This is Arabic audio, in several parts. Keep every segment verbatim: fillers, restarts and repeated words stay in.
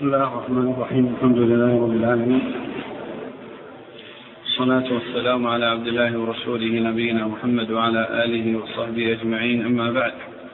بسم الله الرحمن الرحيم. الحمد لله رب العالمين، الصلاة والسلام على عبد الله ورسوله نبينا محمد وعلى آله وصحبه أجمعين، أما بعد.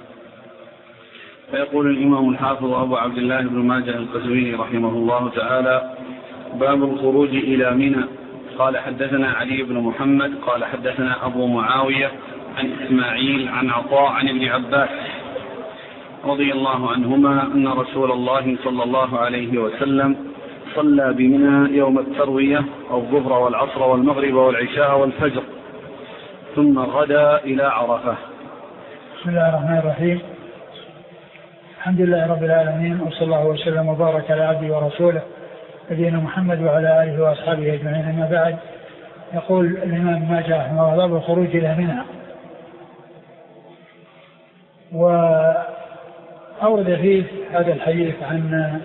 فيقول الإمام الحافظ أبو عبد الله بن ماجه القزويني رحمه الله تعالى: باب الخروج إلى منى. قال حدثنا علي بن محمد قال حدثنا أبو معاوية عن إسماعيل عن عطاء عن ابن عباس رضي الله عنهما أن رسول الله صلى الله عليه وسلم صلى بمنى يوم التروية الظهر والعصر والمغرب والعشاء والفجر ثم غدا إلى عرفة. بسم الله الرحمن الرحيم. الحمد لله رب العالمين، وصلى الله وسلم وبارك على عبده ورسوله نبينا محمد وعلى آله وأصحابه أجمعين، أما بعد. يقول الإمام ماجه رحمه الله: باب الخروج إلى منى. وأورد فيه هذا الحديث عن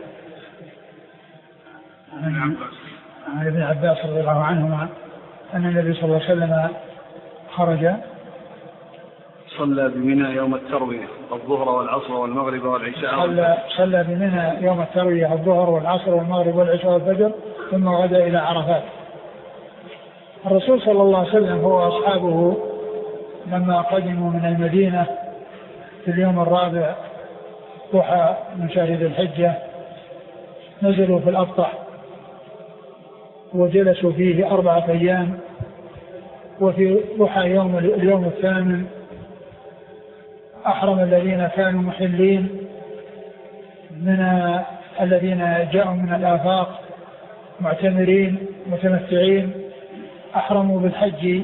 عن, عن ابن عباس رضي الله عنهما أن النبي صلى الله عليه وسلم خرج صلى بمنى يوم التروية الظهر والعصر والمغرب والعشاء صلى, صلى بمنى يوم التروية الظهر والعصر والمغرب والعشاء والفجر ثم غدا إلى عرفات. الرسول صلى الله عليه وسلم هو وأصحابه لما قدموا من المدينة في اليوم الرابع ضحى من شهر ذي الحجة نزلوا في الأبطح وجلسوا فيه أربعة أيام، وفي ضحى يوم اليوم الثامن أحرم الذين كانوا محلين من الذين جاءوا من الآفاق معتمرين متمتعين، أحرموا بالحج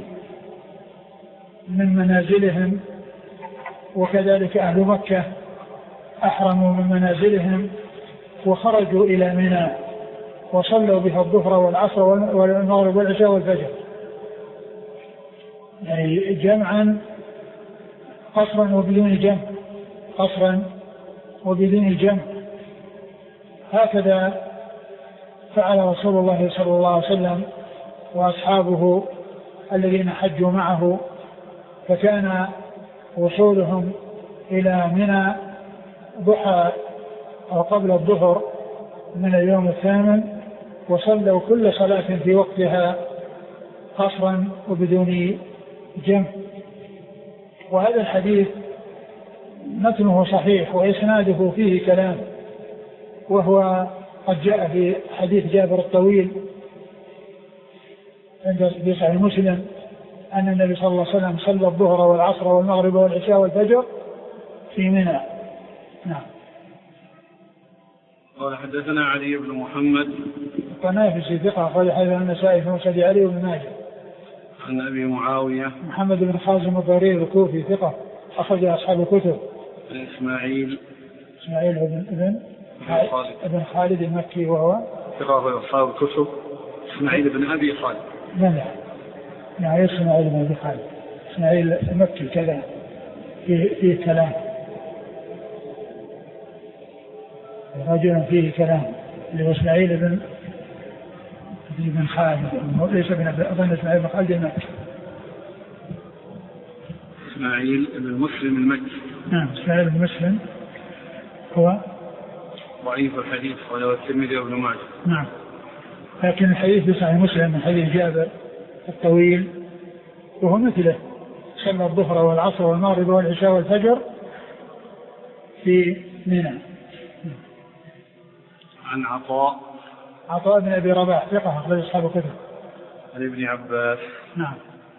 من منازلهم، وكذلك أهل مكة أحرموا من منازلهم وخرجوا إلى منى وصلوا بها الظهر والعصر والمغرب والعشاء والفجر، يعني جمعا قصرا وبدون جمع، قصرا وبدون جمع. هكذا فعل رسول الله صلى الله عليه وسلم وأصحابه الذين حجوا معه، فكان وصولهم إلى منى ضحى أو قبل الظهر من اليوم الثامن، وصلوا كل صلاة في وقتها قصرا وبدون جمع. وهذا الحديث متنه صحيح وإسناده فيه كلام، وهو قد جاء في حديث جابر الطويل عند صحيح مسلم أن النبي صلى الله عليه وسلم صلى الظهر والعصر والمغرب والعشاء والفجر في منى. نعم. قال حدثنا علي بن محمد الطنافسي ثقة أخرج حديث النسائي في مسند علي بن ماجه. عن أبي معاوية محمد بن خازم الضرير الكوفي ثقة أخرج أصحاب الكتب. عن إسماعيل إسماعيل بن ابن خالد ابن خالد المكي وهو ثقة أخرج أصحاب الكتب. إسماعيل بن أبي خالد. نعم نعم إسماعيل بن أبي خالد. إسماعيل المكي كذا فيه, فيه كلام، رجل فيه كلام اللي هو إسماعيل بن بن خالد، ليس بن أظن إسماعيل بن خالد المكي. إسماعيل بن مسلم المكي. نعم إسماعيل بن مسلم هو ضعيف الحديث وله الترمذي وابن ماجه. نعم، لكن الحديث بصحيح مسلم من حديث جابر الطويل وهو مثله، صلى الظهر والعصر والمغرب والعشاء والفجر في منى. عن عطاء عطاء بن أبي رباح ثقة أخرج أصحاب الكتب. عن ابن عباس. نعم.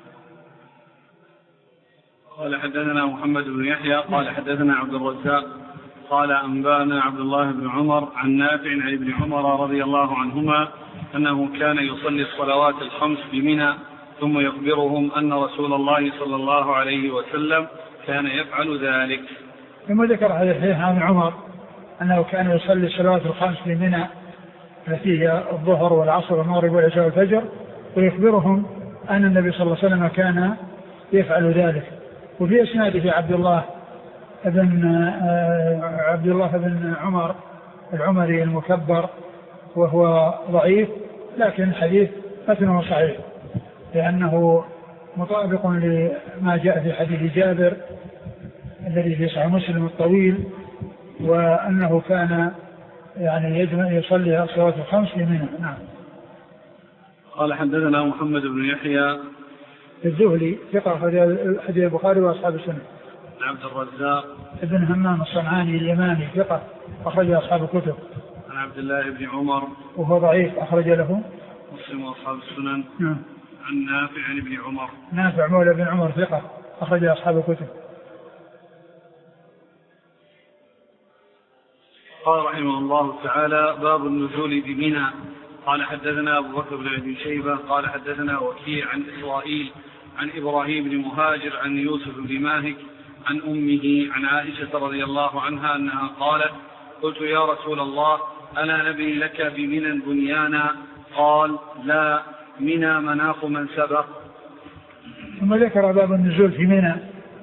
قال حدثنا محمد بن يحيى قال حدثنا عبد الرزاق قال أنبانا عبد الله بن عمر عن نافع عن ابن عمر رضي الله عنهما أنه كان يصلي الصلوات الخمس بمنى ثم يخبرهم أن رسول الله صلى الله عليه وسلم كان يفعل ذلك. ثم ذكر هذا الحديث عن عمر أنه كان يصلي الصلوات الخمس بمنى التي هي الظهر والعصر والمغرب والعشاء والفجر، ويخبرهم أن النبي صلى الله عليه وسلم كان يفعل ذلك. وفي إسناده عبد الله ابن عبد الله بن عمر العمري المكبر وهو ضعيف، لكن الحديث متنه صحيح لأنه مطابق لما جاء في حديث جابر الذي في صحيح مسلم الطويل، وأنه كان يعني يجب يصلي الصلوات الخمس في منى. نعم. قال حدثنا محمد بن يحيى الزهري ثقة حديث البخاري وأصحاب السنة. عبد الرزاق ابن همام الصنعاني اليماني ثقة أخرج أصحاب الكتب. عن عبد الله بن عمر وهو ضعيف أخرج له مسلم وأصحاب السنن. نعم. عن نافع عن ابن عمر نافع مولى بن عمر ثقة أخرج أصحاب الكتب. قال رحمه الله تعالى باب النزول بمنى. قال حدثنا أبو بكر بن أبي شيبة قال حدثنا وكيع عن إسرائيل عن إبراهيم بن مهاجر عن يوسف بن ماهك عن أمه عن عائشة رضي الله عنها أنها قالت قلت يا رسول الله ألا نبني لك بمنى بنيانا؟ قال لا، منى مناخ من سبق. ثم ذكر باب النزول في منى،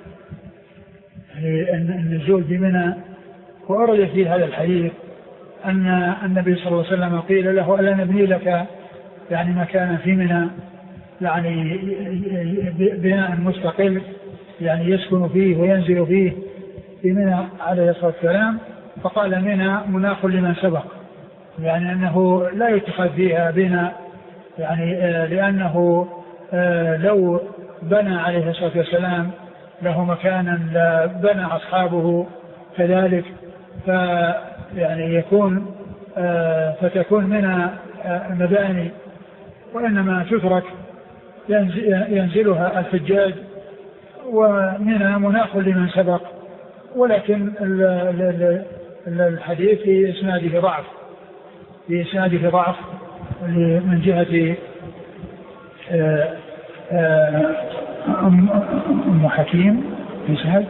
يعني النزول في منى. وأرد في هذا الحديث أن النبي صلى الله عليه وسلم قيل له ألا نبني لك يعني مكانا في منى، يعني بناء مستقل يعني يسكن فيه وينزل فيه في منى عليه الصلاة والسلام. فقال منى مناخ لمن سبق، يعني أنه لا يتخذ فيها بناء، يعني لأنه لو بنى عليه الصلاة والسلام له مكانا لبنى أصحابه كذلك، فيعني يكون فتكون منى مباني، وإنما تترك ينزلها الحجاج، ومنى مناخ لمن سبق. ولكن الحديث في إسناده ضعف في إسناده ضعف من جهة أم حكيم يسهل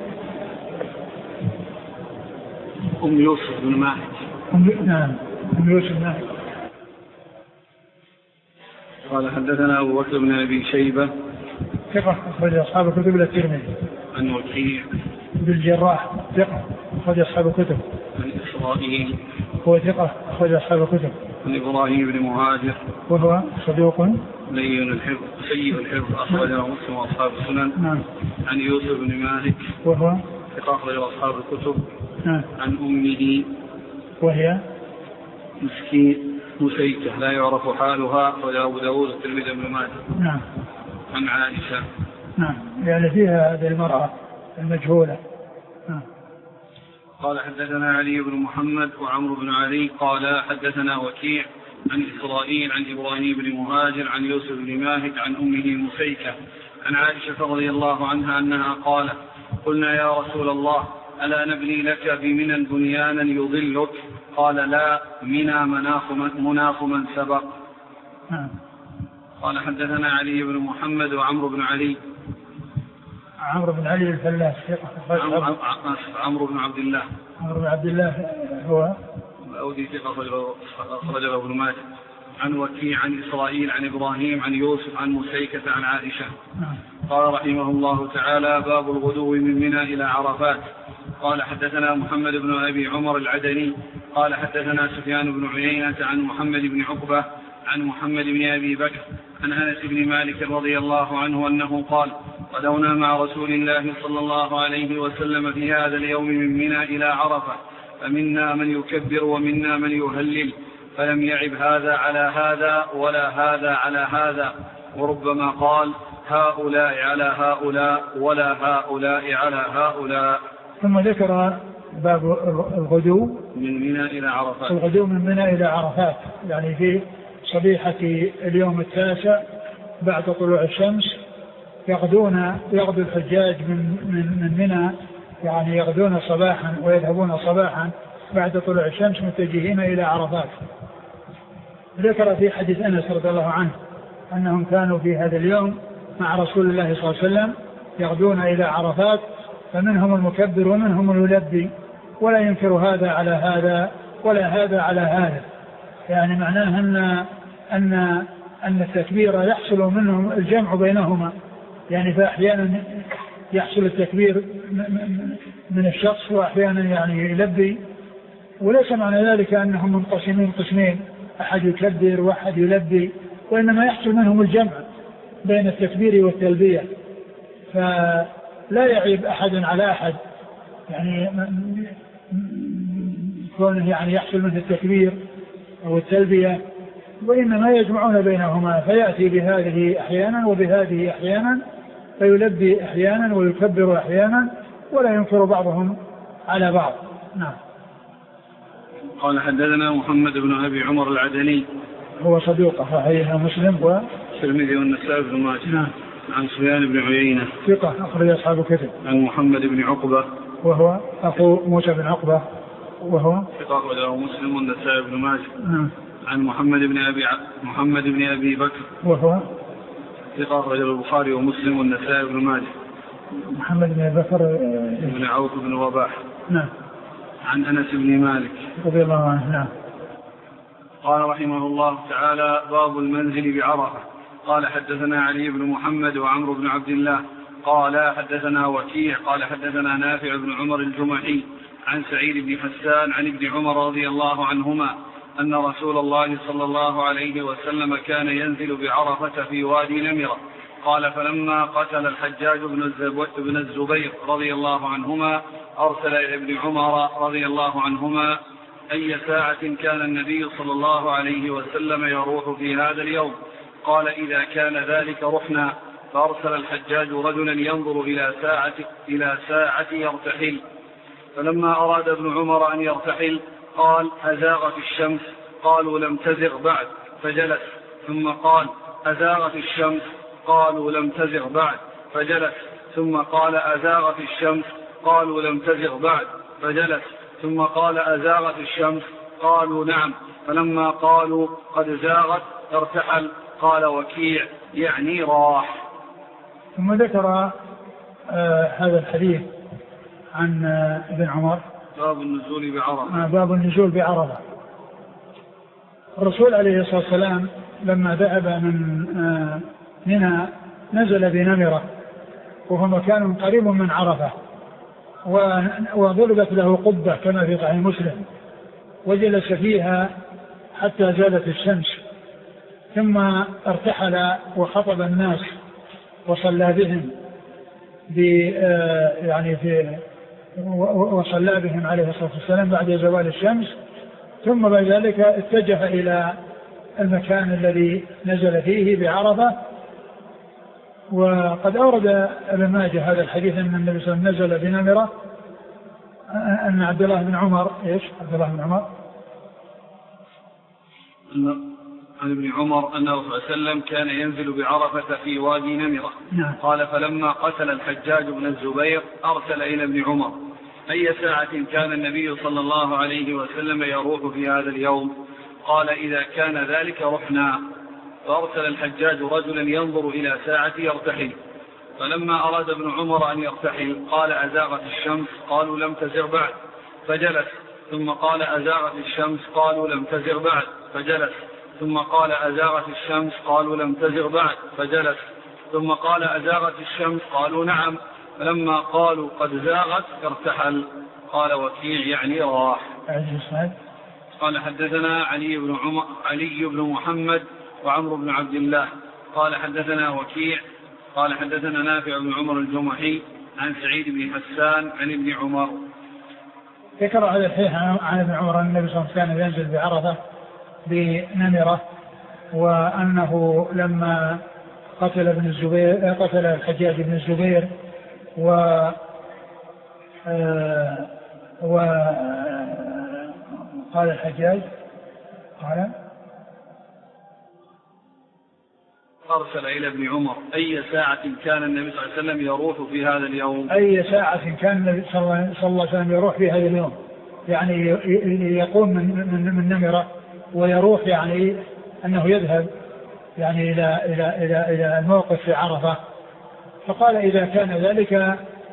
أم يوسف بن ماهك. نعم أم يوسف بن ماهك. قال حدثنا أبو بكر بن أبي شيبة ثقة أخرج أصحاب الكتب إلى الترمذي. عن وكيع بالجراح ثقة أخرج أصحاب الكتب. عن إسرائيل هو ثقة أخرج أصحاب الكتب. عن إبراهيم بن مهاجر وهو صدوق لين الحفظ سيء الحفظ أخرجه مسلم وأصحاب السنن. نعم. عن يوسف بن ماهك وهو ثقة أخرجه أصحاب الكتب. نعم. عن أمه وهي مسكين مسيكة لا يعرف حالها، أخرجه أبو داود والترمذي بن ماجه. نعم. عن عائشة. نعم، يعني فيها هذه المرأة المجهولة. نعم. قال حدثنا علي بن محمد وعمرو بن علي قال حدثنا وكيع عن إسرائيل عن إبراهيم بن مهاجر عن يوسف بن ماهك عن أمه مسيكة عن عائشة رضي الله عنها أنها قالت قلنا يا رسول الله ألا نبني لك بمنى بنيانا يظلك؟ قال لا، منى مناخ مناخ من سبق. نعم. قال حدثنا علي بن محمد وعمرو بن علي عمرو بن علي الفلاس ثقة. عمرو بن عبد الله عمرو بن عبد الله هو أودي ثقة أخرجه ابن ماجه. عن وكيع عن إسرائيل عن إبراهيم عن يوسف عن مسيكة عن عائشة. قال رحمه الله تعالى باب الغدو من منى إلى عرفات. قال حدثنا محمد بن أبي عمر العدني قال حدثنا سفيان بن عيينة عن محمد بن عقبة عن محمد بن أبي بكر عن أنس بن مالك رضي الله عنه أنه قال غدونا مع رسول الله صلى الله عليه وسلم في هذا اليوم من منى إلى عرفة، فمنا من يكبر ومنا من يهلل، فلم يعب هذا على هذا ولا هذا على هذا، وربما قال هؤلاء على هؤلاء ولا هؤلاء على هؤلاء. ثم ذكر باب الغدو من منى إلى عرفات. الغدو من منى إلى عرفات، يعني في صبيحة اليوم التاسع بعد طلوع الشمس يغدون يغدو الحجاج من من من منى، يعني يغدون صباحا ويذهبون صباحا بعد طلوع الشمس متجهين إلى عرفات. ذكر في حديث أنس رضي الله عنه أنهم كانوا في هذا اليوم مع رسول الله صلى الله عليه وسلم يغدون إلى عرفات، فمنهم المكبر ومنهم الملبي، ولا ينكر هذا على هذا ولا هذا على هذا، يعني معناه أن أن أن التكبير يحصل منهم الجمع بينهما، يعني فأحيانا يحصل التكبير من الشخص وأحيانا يعني يلبي، وليس معنى ذلك أنهم منقسمين قسمين أحد يكبر وأحد يلبي، وإنما يحصل منهم الجمع بين التكبير والتلبية، فلا يعيب أحد على أحد، يعني كونه يعني يحصل منه التكبير أو التلبية، وإنما يجمعون بينهما فيأتي بهذه أحيانا وبهذه أحيانا، فيلبي أحيانا ويكبر أحيانا، ولا ينكر بعضهم على بعض. نعم. قال حدثنا محمد بن أبي عمر العدني هو صدوق أخرجه مسلم والترمذي والنسائي بن ماجه. نعم. عن سفيان بن عيينة ثقة أخرج أصحاب الكتب. عن محمد بن عقبة وهو أخو موسى بن عقبة وهو ثقة أخرجه مسلم والنسائي بن ماجه. نعم. عن محمد بن أبي ع... محمد بن أبي بكر وهو ثقة أخرجه البخاري ومسلم والنسائي بن ماجه. محمد بن أبي بكر بن عوف بن رباح. نعم. عن أنس بن مالك رضي الله عنه. نعم. قال رحمه الله تعالى: باب المنزل بعرفة. قال حدثنا علي بن محمد وعمرو بن عبد الله قال حدثنا وكيع قال حدثنا نافع بن عمر الجمحي عن سعيد بن حسان عن ابن عمر رضي الله عنهما أن رسول الله صلى الله عليه وسلم كان ينزل بعرفة في وادي نمرة. قال: فلما قتل الحجاج بن الزبير رضي الله عنهما أرسل إلى ابن عمر رضي الله عنهما أي ساعة كان النبي صلى الله عليه وسلم يروح في هذا اليوم. قال: إذا كان ذلك رحنا. فأرسل الحجاج رجلا ينظر إلى ساعة, إلى ساعة يرتحل. فلما أراد ابن عمر أن يرتحل قال: أزاغت الشمس. قالوا: لم تزغ بعد. فجلس. ثم قال: أزاغت الشمس. قالوا: لم تزغ بعد. فجلس. ثم قال: أزاغت الشمس. قالوا: لم تزغ بعد. فجلس. ثم قال: أزاغت الشمس. قالوا: نعم. فلما قالوا: قد زاغت ارتحل. قال وكيع: يعني راح. ثم ذكر آه هذا الحديث عن آه ابن عمر. باب النزول بعرفة. آه باب النزول بعرفة. الرسول عليه الصلاة والسلام لما ذهب من آه منى نزل بنمرة، وهو مكان قريب من عرفة، وضربت له قبة كما في صحيح مسلم، وجلس فيها حتى زالت الشمس، ثم ارتحل وخطب الناس وصلى بهم يعني في وصلى بهم عليه الصلاة والسلام بعد زوال الشمس، ثم بعد ذلك اتجه إلى المكان الذي نزل فيه بعرفة. وقد أورد ابن ماجه هذا الحديث أن النبي صلى الله عليه وسلم نزل بنمرة، أن عبد الله بن عمر إيش عبد الله بن عمر عن ابن عمر أنه صلى الله عليه وسلم كان ينزل بعرفة في وادي نمرة. نعم. قال: فلما قتل الحجاج بن الزبير أرسل إلى ابن عمر أي ساعة كان النبي صلى الله عليه وسلم يروح في هذا اليوم. قال: إذا كان ذلك رحنا. فأرسل الحجاج رجلا ينظر إلى ساعة يرتحل. فلما أراد ابن عمر أن يرتحل قال: أزاغت الشمس. قالوا: لم تزغ بعد. فجلس. ثم قال: أزاغت الشمس. قالوا: لم تزغ بعد. فجلس. ثم قال: أزاغت الشمس. قالوا: لم تزغ بعد. فجلس. ثم قال: أزاغت الشمس. قالوا: نعم. فلما قالوا: قد زاغت ارتحل. قال وكيع: يعني راح. قال: حدثنا علي بن عمر علي بن محمد وعمرو بن عبد الله قال حدثنا وكيع قال حدثنا نافع بن عمر الجمحي عن سعيد بن حسان عن ابن عمر. ذكر هذا الحديث عن ابن عمر أن النبي صلى الله عليه وسلم ينزل بعرفة بنمرة، وأنه لما قتل ابن الزبير قتل الحجاج بن الزبير و و قال الحجاج قال أرسل إلى ابن عمر أي ساعة كان النبي صلى الله عليه وسلم يروح في هذا اليوم. أي ساعة كان النبي صلى الله عليه وسلم يروح في هذا اليوم، يعني يقوم من من من نمرة ويروح، يعني أنه يذهب يعني إلى إلى إلى إلى الموقف في عرفة. فقال: إذا كان ذلك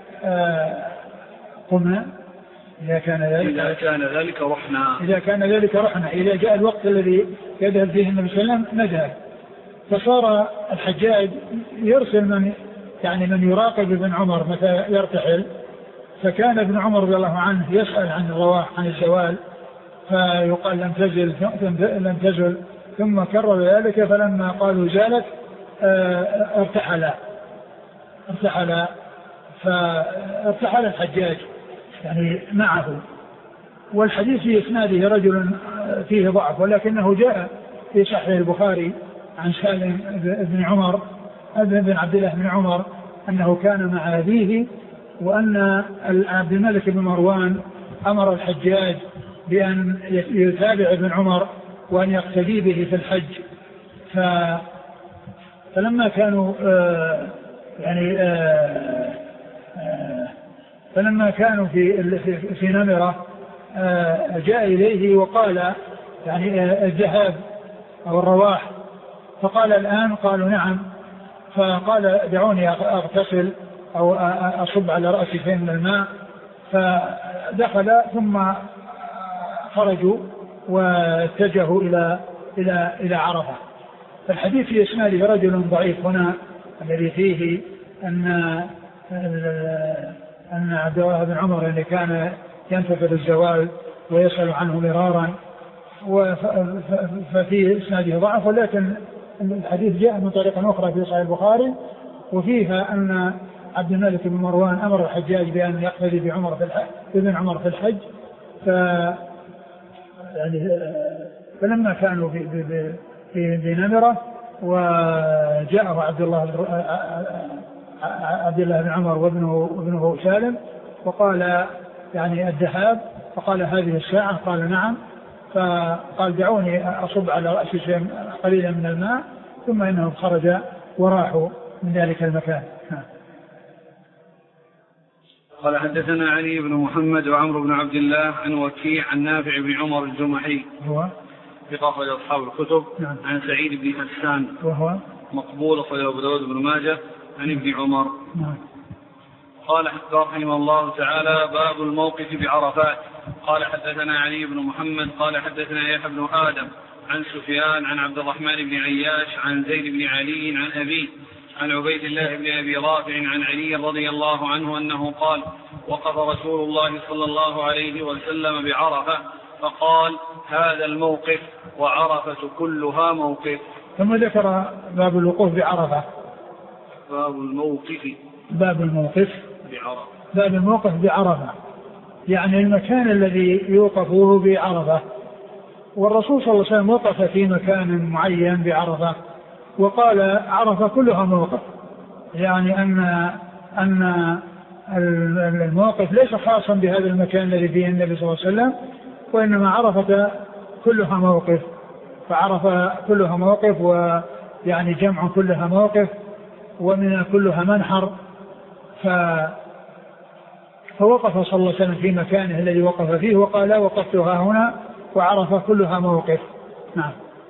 قمنا. إذا كان ذلك إذا كان ذلك رحنا. إذا كان ذلك رحنا إذا جاء الوقت الذي يذهب فيه النبي صلى الله عليه وسلم نذهب. فصار الحجاج يرسل من يعني من يراقب ابن عمر متى يرتحل، فكان ابن عمر رضي الله عنه يسأل عن الرواح عن الزوال، فيقال: لم تزل لم تزل ثم كرر ذلك، فلما قالوا زالت ارتحل ارتحل فارتحل الحجاج يعني معه، والحديث في إسناده رجل فيه ضعف، ولكنه جاء في صحيح البخاري عن سالم بن عمر بن عبد الله بن عمر أنه كان مع أبيه، وأن عبد الملك بن مروان أمر الحجاج بأن يتابع ابن عمر وأن يقتدي به في الحج. ف فلما كانوا آه يعني آه آه فلما كانوا في في نمرة آه جاء إليه وقال يعني آه الذهاب أو الرواح، فقال الآن؟ قالوا نعم. فقال دعوني أغتسل أو أصب على رأسي شيء من الماء. فدخل ثم خرجوا واتجهوا إلى إلى إلى عرفة. الحديث في إسناده رجل ضعيف هنا الذي فيه أن أن عبد الله بن عمر اللي كان ينتظر الزوال ويسأل عنه مرارا، ففي إسناده ضعف، ولكن الحديث جاء من طريقة أخرى في صحيح البخاري وفيها أن عبد الملك بن مروان أمر الحجاج بأن يقتدي بعمر في الحج ابن عمر في الحج. ف يعني فلما كانوا في في في نمرة وجاءه عبد الله عبد الله بن عمر وابنه وابنه سالم وقال يعني الذهاب، فقال هذه الساعة؟ قال نعم. فقال دعوني أصب على رأسي شيء قليلا من الماء، ثم إنهم خرج وراحوا من ذلك المكان. قال حدثنا علي بن محمد وعمرو بن عبد الله عن وكيع عن نافع بن عمر الجمحي هو ثقة أخرج أصحاب الكتب. نعم. عن سعيد بن حسان وهو مقبول أخرج أبو داود بن ماجه عن ابن عمر. نعم. قال رحمه الله تعالى باب الموقف بعرفات. قال حدثنا علي بن محمد قال حدثنا يحيى بن آدم عن سفيان عن عبد الرحمن بن عياش عن زيد بن علي عن أبي عن عبيد الله بن أبي رافع عن علي رضي الله عنه أنه قال وقف رسول الله صلى الله عليه وسلم بعرفة فقال هذا الموقف وعرفة كلها موقف. ثم ذكر باب الوقوف بعرفة. باب الموقف باب الموقف بعرفة باب الموقف بعرفة يعني المكان الذي يوقفه بعرفة. والرسول صلى الله عليه وسلم وقف في مكان معين بعرفة وقال عرفة كلها موقف، يعني أن أن الموقف ليس خاصا بهذا المكان الذي فيه النبي صلى الله عليه وسلم، وإنما عرفة كلها موقف. فعرفة كلها موقف، ويعني جمع كلها موقف، ومن كلها منحر. ف فوقف صلى الله عليه وسلم في مكانه الذي وقف فيه وقال وقفتها هنا وعرفة كلها موقف. نعم.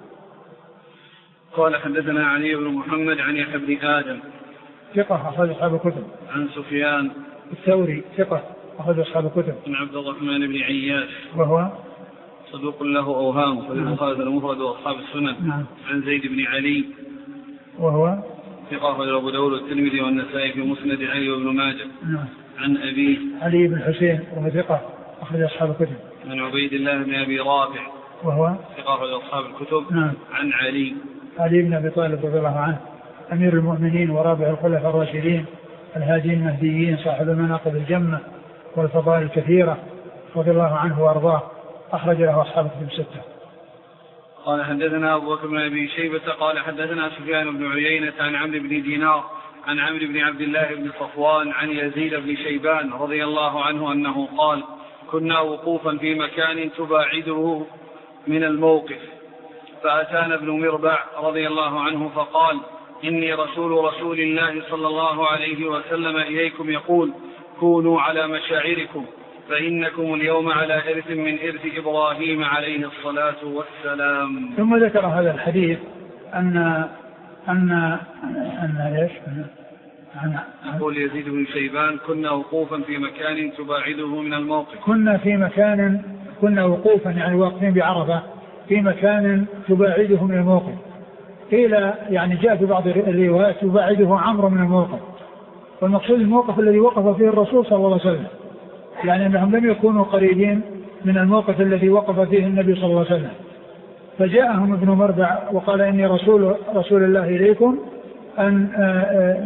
قال حدثنا علي بن محمد عن يحيى بن آدم ثقة أخرج أصحاب الكتب. عن سفيان الثوري ثقة أخرج أصحاب الكتب. عن عبد الرحمن بن عياش وهو صدوق له أوهام في البخاري المفرد وأصحاب السنن. نعم. عن زيد بن علي وهو ثقة أخرج أبو داود والترمذي والنسائي في مسند علي وابن ماجه. نعم. عن أبي علي بن حسين وهو ثقة أخرج أصحاب الكتب. عن عبيد الله بن أبي رافع وهو ثقة أخرج أصحاب الكتب. نعم. عن علي علي بن أبي طالب رضي الله عنه أمير المؤمنين ورابع الخلفاء الراشدين الهادين المهديين صاحب المناقب الجمة والفضائل الكثيرة رضي الله عنه وأرضاه، أخرج له أصحاب الكتب الستة. قال حدثنا أبو بكر بن أبي شيبة قال حدثنا سفيان بن عيينة عن عمرو بن دينار عن عمرو بن عبد الله بن صفوان عن يزيد بن شيبان رضي الله عنه أنه قال كنا وقوفا في مكان تباعده من الموقف، فأتانا ابن مربع رضي الله عنه فقال إني رسول رسول الله صلى الله عليه وسلم إليكم يقول كونوا على مشاعركم فإنكم اليوم على إرث من إرث إبراهيم عليه الصلاة والسلام. ثم ذكر هذا الحديث أن أن أن ليش يقول يزيد بن شيبان كنا وقوفا في مكان تباعده من الموقف. كنا في مكان كنا وقوفا يعني واقفين بعرفة في مكان تباعده من الموقف. قيل يعني جاء في بعض الروايات تباعده عمرو من الموقف، والمقصود الموقف الذي وقف فيه الرسول صلى الله عليه وسلم، يعني أنهم لم يكونوا قريبين من الموقف الذي وقف فيه النبي صلى الله عليه وسلم. فجاءهم ابن مربع وقال إني رسول رسول الله إليكم أن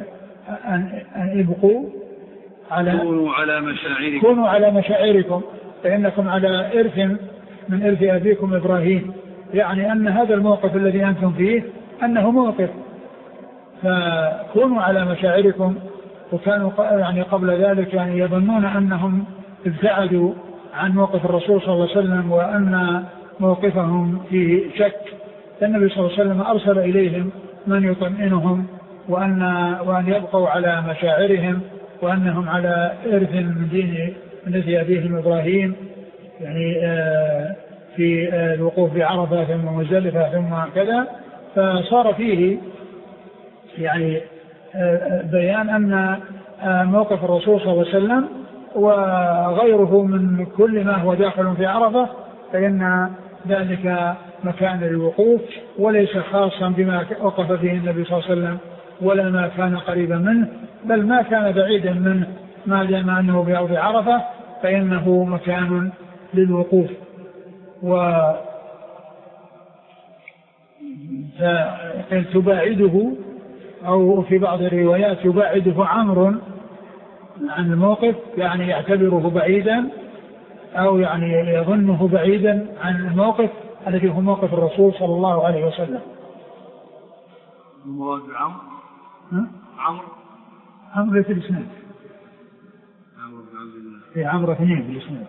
أن أن يبقوا على كونوا على مشاعركم كونوا على مشاعركم فإنكم على إرث من إرث أبيكم إبراهيم، يعني أن هذا الموقف الذي أنتم فيه أنه موقف، فكونوا على مشاعركم. وكانوا يعني قبل ذلك يعني يظنون أنهم ابتعدوا عن موقف الرسول صلى الله عليه وسلم وأن موقفهم فيه شك، فالنبي صلى الله عليه وسلم أرسل إليهم من يطمئنهم وأن, وأن يبقوا على مشاعرهم وأنهم على إرث من دين من دين أبيهم إبراهيم، يعني في الوقوف بعرفة ثم مزدلفة ثم كذا. فصار فيه يعني بيان أن موقف الرسول صلى الله عليه وسلم وغيره من كل ما هو داخل في عرفة فإن ذلك مكان للوقوف وليس خاصا بما وقف فيه النبي صلى الله عليه وسلم ولا ما كان قريبا منه، بل ما كان بعيدا منه ما دام أنه بأرض عرفة فإنه مكان للوقوف. و تباعده أو في بعض الروايات يباعده عمرو عن الموقف، يعني يعتبره بعيدا أو يعني يظنه بعيدا عن الموقف الذي هو موقف الرسول صلى الله عليه وسلم. المراد عمرو عمرو عمرو في الإسناد، عمرو بن عبد الله في عمرو اثنين في الإسناد.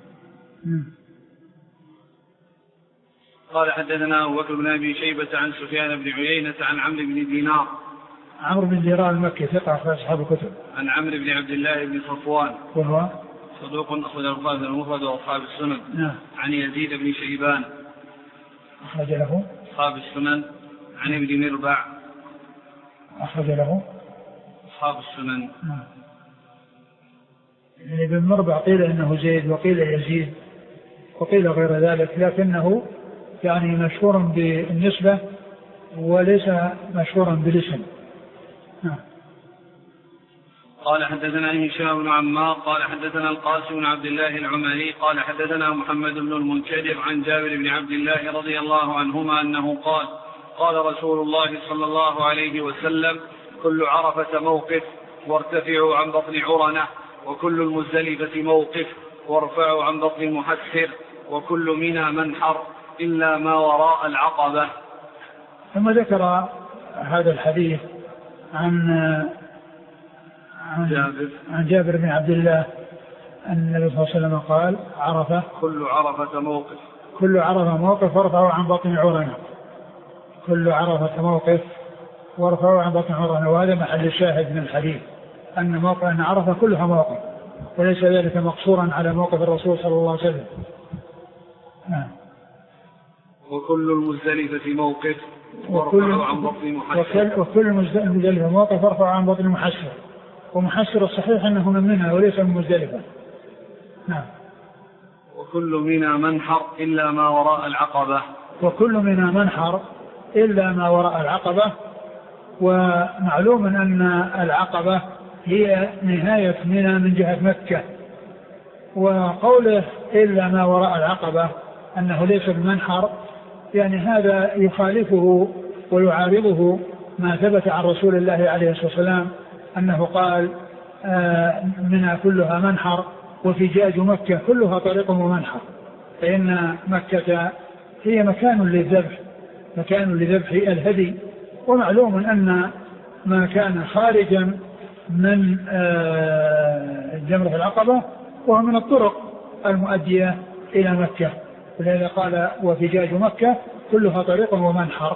قال حدثنا أبو بكر بن أبي شيبة عن سفيان بن عيينة عن عمرو بن دينار. عمرو بن دينار المكي ثقة أخرج أصحاب الكتب. عن عمرو بن عبد الله بن صفوان وهو صدوق أخرج البخاري المفرد وأصحاب السنن. نعم. عن يزيد بن شيبان أخرج له أصحاب السنن. عن ابن مربع أخرج له أصحاب السنن. نعم. يعني ابن مربع قيل إنه زيد وقيل يزيد وقيل غير ذلك، لكنه يعني مشهور بالنسبة وليس مشهورا بالاسم. نعم. قال حدثنا هشام بن عمار قال حدثنا القاسم بن عبد الله العمري قال حدثنا محمد بن المنكدر عن جابر بن عبد الله رضي الله عنهما أنه قال قال رسول الله صلى الله عليه وسلم كل عرفة موقف وارتفعوا عن بطن عرنة، وكل المزدلفة موقف وارفعوا عن بطن المحسر، وكل منى منحر إلا ما وراء العقبة. ثم ذكر هذا الحديث عن عن جابر, عن جابر بن عبد الله أن النبي صلى الله عليه وسلم قال عرفة كل عرفة موقف كل عرفة موقف وارفعوا عن بطن عرنة كل عرفة موقف وارفعوا عن بطن عرنة. وهذا محل الشاهد من الحديث أن موقع أن عرفة كلها موقف وليس ذلك مقصورا على موقف الرسول صلى الله عليه وسلم. نعم. وكل المزدلفة موقف وارفعوا عن بطن محسر وكل المزدلفة موقف وارفعوا عن بطن محسر، ومحسر الصحيح أنه من منها وليس من مزدلفة. نعم. وكل منى منحر إلا ما وراء العقبة وكل منى منحر إلا ما وراء العقبة. ومعلوم أن العقبة هي نهاية منى من جهة مكة، وقوله إلا ما وراء العقبة أنه ليس بمنحر يعني هذا يخالفه ويعارضه ما ثبت عن رسول الله عليه الصلاة والسلام أنه قال آه منها كلها منحر وفجاج مكة كلها طريق ومنحر، فإن مكة هي مكان للذبح مكان لذبح الهدي. ومعلوم أن ما كان خارجا من آه جمرة العقبة وهو من الطرق المؤدية إلى مكة، ولذا قال وفجاج مكة كلها طريق ومنحر.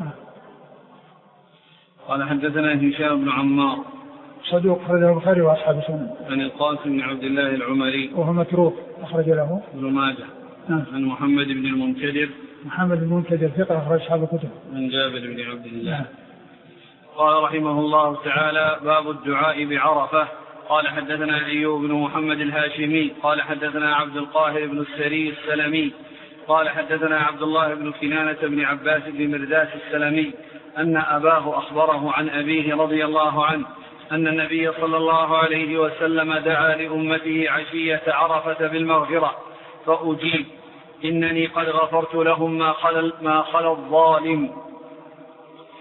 قال حدثنا هشام بن عمار صدوق أخرج له البخاري وأصحاب السنن. عن القاسم بن عبد الله العمري وهو متروك أخرج له ابن ماجه. عن محمد بن المنكدر محمد بن المنكدر ثقة أخرج أصحاب الكتب. عن جابر بن عبد الله. قال رحمه الله تعالى باب الدعاء بعرفة. قال حدثنا أيوب بن محمد الهاشمي قال حدثنا عبد القاهر بن السري السلمي قال حدثنا عبد الله بن كنانة بن عباس بن مرداس السلمي أن أباه أخبره عن أبيه رضي الله عنه أن النبي صلى الله عليه وسلم دعا لأمته عشية عرفة بالمغفرة فأجيب إنني قد غفرت لهم ما خل ما خلا الظالم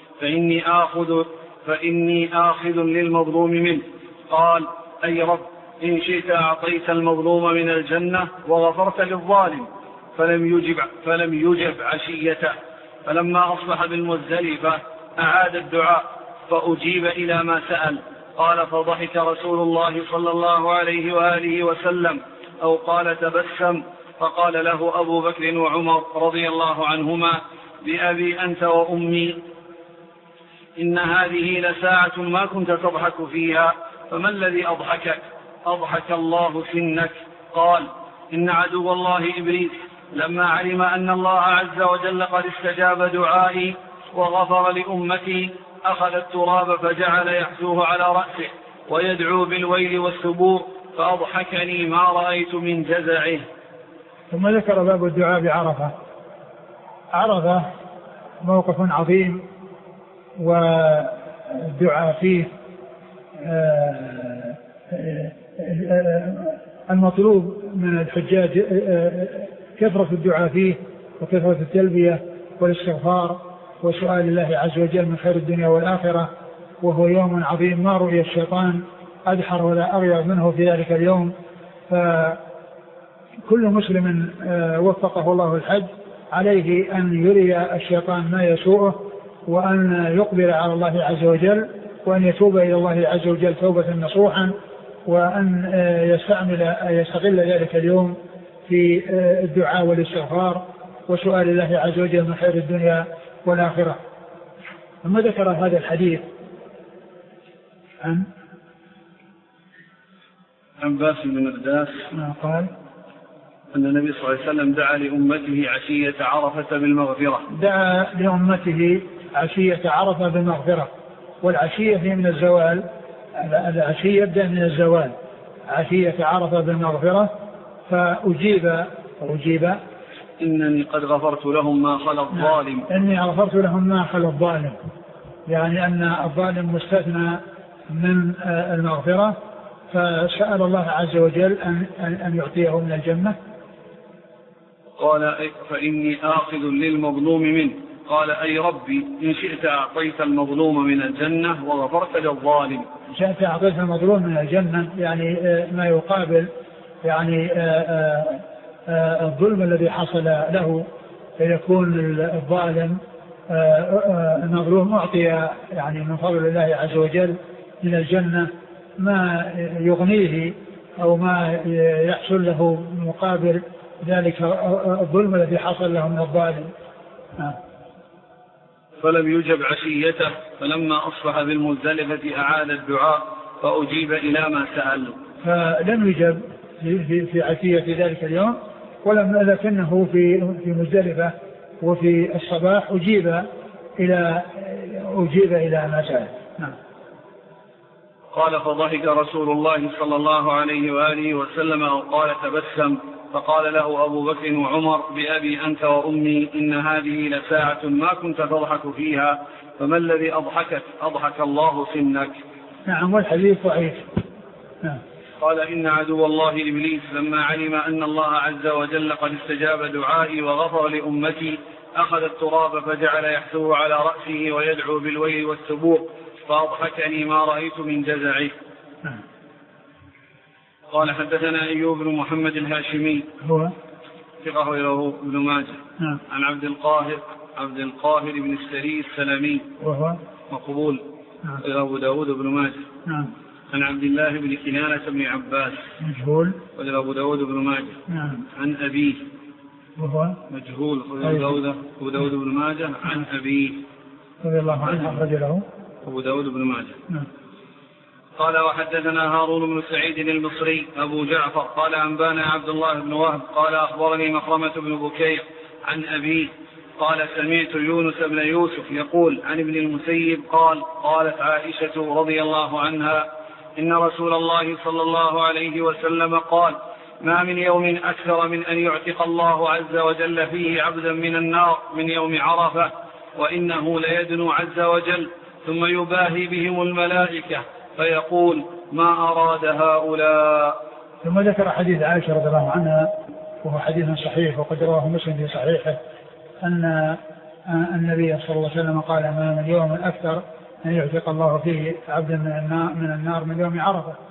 فإني آخذ فإني آخذ للمظلوم منه. قال أي رب إن شئت أعطيت المظلوم من الجنة وغفرت للظالم، فلم يجب, فلم يجب عشيته. فلما أصبح بالمزدلفة أعاد الدعاء فأجيب إلى ما سأل. قال فضحك رسول الله صلى الله عليه وآله وسلم أو قال تبسم، فقال له أبو بكر وعمر رضي الله عنهما بأبي أنت وأمي إن هذه لساعة ما كنت تضحك فيها، فما الذي أضحكك؟ أضحك الله سنك. قال إن عدو الله إبليس لما علم أن الله عز وجل قد استجاب دعائي وغفر لأمتي أخذ التراب فجعل يحثوه على رأسه ويدعو بالويل والثبور، فأضحكني ما رأيت من جزعه. ثم ذكر باب الدعاء بعرفة. عرفة موقف عظيم والدعاء فيه المطلوب من الحجاج كثرة الدعاء فيه وكثرة التلبية والاستغفار وسؤال الله عز وجل من خير الدنيا والآخرة، وهو يوم عظيم ما رؤي الشيطان أدحر ولا أغير منه في ذلك اليوم. فكل مسلم وفقه الله الحج عليه أن يري الشيطان ما يسوءه، وأن يقبل على الله عز وجل، وأن يتوب إلى الله عز وجل توبة نصوحا، وأن يستعمل يستغل ذلك اليوم في الدعاء والاستغفار وسؤال الله عز وجل من خير الدنيا والآخرة. ثم ذكر هذا الحديث عن عن باسل بن مرداس قال أن النبي صلى الله عليه وسلم دعا لأمته عشية عرفة بالمغفرة. دعا لأمته عشية عرفة بالمغفرة، والعشية هي من الزوال، العشية يبدأ من الزوال، عشية عرفة بالمغفرة. فأجيب أجيب إنني قد غفرت لهم ما خلا الظالم. إني غفرت لهم ما خلا الظالم، يعني أن الظالم مستثنى من المغفرة، فسأل الله عز وجل أن, أن يعطيه من الجنة. قال فإني آخذ للمظلوم منه. قال أي ربي إن شئت أعطيت المظلوم من الجنة وغفرت للظالم. إن شئت أعطيت المظلوم من الجنة يعني ما يقابل يعني الظلم الذي حصل له، فيكون الظالم المظلوم أعطي يعني من فضل الله عز وجل من الجنة ما يغنيه أو ما يحصل له مقابل ذلك الظلم الذي حصل له من الظالم. فلم يجب عشيته، فلما أصبح بالمزدلفة أعاد الدعاء فأجيب إلى ما سأل. فلم يجب في, في عشية ذلك اليوم، ولم لكنه في في مزدلفة وفي الصباح أجيب إلى أجيب إلى ما سأل. نعم. قال فضحك رسول الله صلى الله عليه وآله وسلم أو قال تبسم، فقال له أبو بكر وعمر بأبي أنت وأمي إن هذه لساعة ما كنت تضحك فيها، فما الذي أضحكك؟ أضحك الله سنك. نعم. والحديث ضعيف. نعم. قال إن عدو الله إبليس لما علم أن الله عز وجل قد استجاب دعائي وغفر لأمتي أخذ التراب فجعل يحثوه على رأسه ويدعو بالويل والثبور، فأضحكني ما رأيت من جزعه. نعم. قال حدثنا أيوب بن محمد الهاشمي هو ثقة له ابن ماجه. نعم. عن عبد القاهر عبد القاهر بن السري السلمي وهو مقبول. نعم. أبو داود بن ماجه. نعم. عن عبد الله بن كنانة بن عباس مجهول. وله أبو داود بن ماجه. نعم. عن أبيه وهو مجهول. أبو داود بن ماجه عن أبيه رضي الله عنه أخرج له أبو داود بن ماجه. نعم. قال وحدثنا هارون بن سعيد المصري أبو جعفر قال أنبانا عبد الله بن وهب قال أخبرني مخرمة بن بكير عن أبيه قال سمعت يونس بن يوسف يقول عن ابن المسيب قال قالت عائشة رضي الله عنها إن رسول الله صلى الله عليه وسلم قال ما من يوم أكثر من أن يعتق الله عز وجل فيه عبدا من النار من يوم عرفة، وإنه ليدنو عز وجل ثم يباهي بهم الملائكة فيقول ما أراد هؤلاء. ثم ذكر حديث عائشة رضي الله عنها وهو حديث صحيح وقد رواه مسلم في صحيحه أن النبي صلى الله عليه وسلم قال ما من يوم أكثر أن يعتق الله فيه عبدا من النار من النار من يوم عرفة،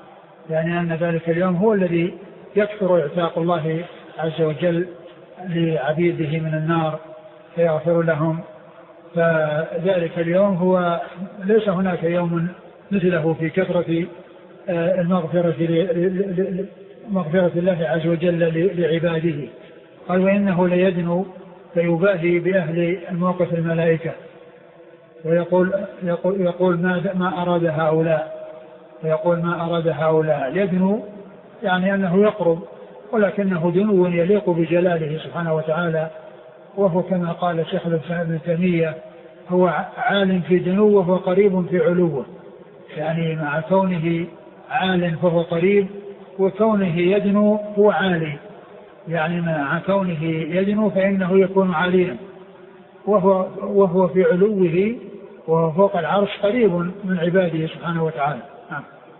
يعني أن ذلك اليوم هو الذي يكثر إعتاق الله عز وجل لعبيده من النار فيغفر لهم. فذلك اليوم هو ليس هناك يوم مثله في كثرة المغفرة مغفرة الله عز وجل لعباده. قال وإنه ليدنو فيباهي بأهل الموقف الملائكة ويقول يقول, يقول ما, ما أراد هؤلاء ويقول ما أراد هؤلاء. يدنو يعني أنه يقرب ولكنه دنو يليق بجلاله سبحانه وتعالى، وهو كما قال الشيخ ابن تيمية هو عال في دنوه وقريب في علوه، يعني مع كونه عال فهو قريب وكونه يدنو هو عالي، يعني مع كونه يدنو فإنه يكون عاليا وهو, وهو في علوه وهو فوق العرش قريب من عباده سبحانه وتعالى. نعم.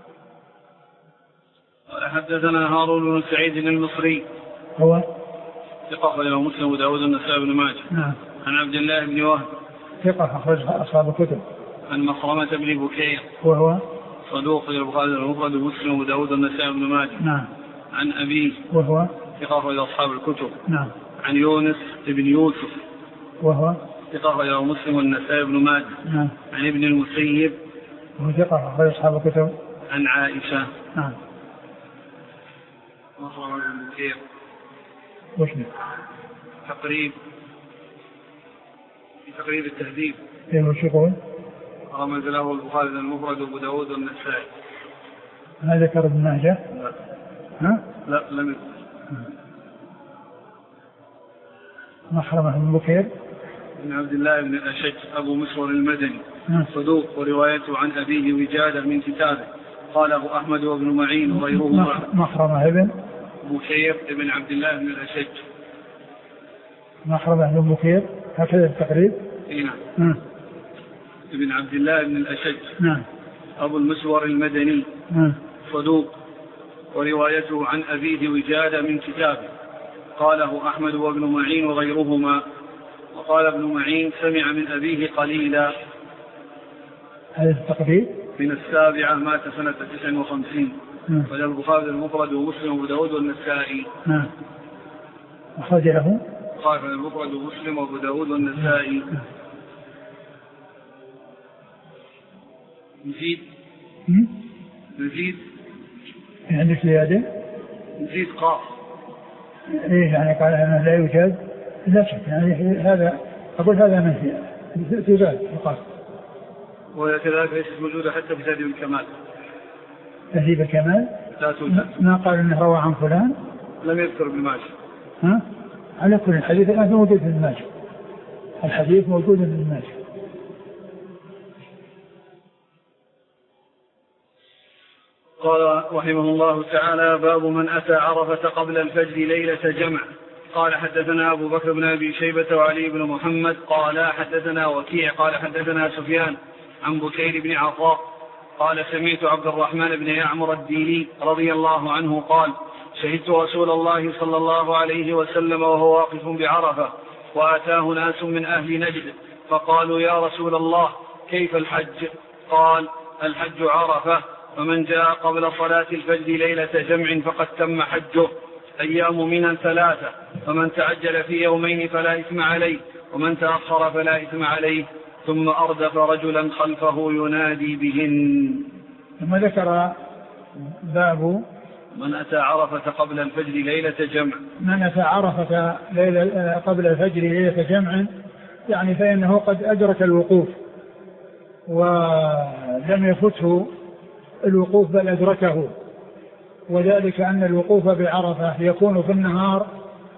حدثنا هارون بن سعيد المصري هو ثقة أخرجه مسلم وداود النسائي بن ماجه. نعم. عن عبد الله بن وهب ثقة أخرجها أصحاب الكتب. عن مخرمة بن بكير وهو صدوق البخاري المفرد ومسلم وداود النسائي بن ماجه. نعم. عن أبيه وهو ثقة أخرجه أصحاب الكتب. نعم. عن يونس بن يوسف وهو ثقة أخرجه مسلم والنسائي بن ماجه. نعم. عن ابن المسيب وهو ثقة أخرجه أصحاب الكتب. عن عائشة. نعم. مخرمة بن بكير وش تقريب في تقريب التهذيب. ايه وش يقول؟ رمز له البخاري المفرد وابو داود والنسائي. هذا ذكر ابن ماجه؟ لا. ها؟ لا لم يذكر. مخرمة بن بكير بن عبد الله بن الأشج أبو مسور المدني نعم. صدوق وروايته عن أبيه وجادة من كتابه. قاله أحمد وابن معين وغيره. مخرمة ابن بكير ابن عبد الله بن الأشج. مخرمة بن بكير هكذا التقريب. نعم. نعم. ابن عبد الله بن الأشج. نعم. أبو المسور المدني. نعم. صدوق وروايته عن أبيه وجادة من كتابه. قاله أحمد وابن معين وغيرهما. وقال ابن معين سمع من أبيه قليلا. هذا التقريب من السابعة مات سنة تسع وخمسين. وجاء البخاري المفرد ومسلم وابو داود والنسائي. نعم. أخرج له البخاري المفرد ومسلم وابو داود والنسائي. نزيد نزيد عندك زيادة؟ نزيد قاف. ايه يعني قال أنا لا يوجد لا شك يعني هذا أقول هذا منفي تزاد القاف. وكذلك ليست موجودة حتى في تهذيب الكمال. تهذيب الكمال لا توجد. ما قال انه روى عن فلان. لم يذكر ابن ماجه. ها على كل الحديث الآن موجود في ابن ماجه. الحديث موجود في ابن ماجه. قال رحمه الله تعالى باب من أتى عرفة قبل الفجر ليلة جمع. قال حدثنا أبو بكر بن أبي شيبة وعلي بن محمد قال حدثنا وكيع قال حدثنا سفيان عن بكير بن عطاء قال سمعت عبد الرحمن بن يعمر الديني رضي الله عنه قال شهدت رسول الله صلى الله عليه وسلم وهو واقف بعرفة وأتاه ناس من أهل نجد فقالوا يا رسول الله كيف الحج؟ قال الحج عرفة ومن جاء قبل صلاة الفجر ليلة جمع فقد تم حجه. أيام منى ثلاثة فمن تعجل في يومين فلا إثم عليه ومن تأخر فلا إثم عليه. ثم أردف رجلا خلفه ينادي بهن. ثم ذكر باب من أتى عرفة قبل الفجر ليلة جمع. من أتى عرفة ليلة قبل الفجر ليلة جمع يعني فإنه قد أدرك الوقوف ولم يفته الوقوف بل أدركه. وذلك أن الوقوف بعرفة يكون في النهار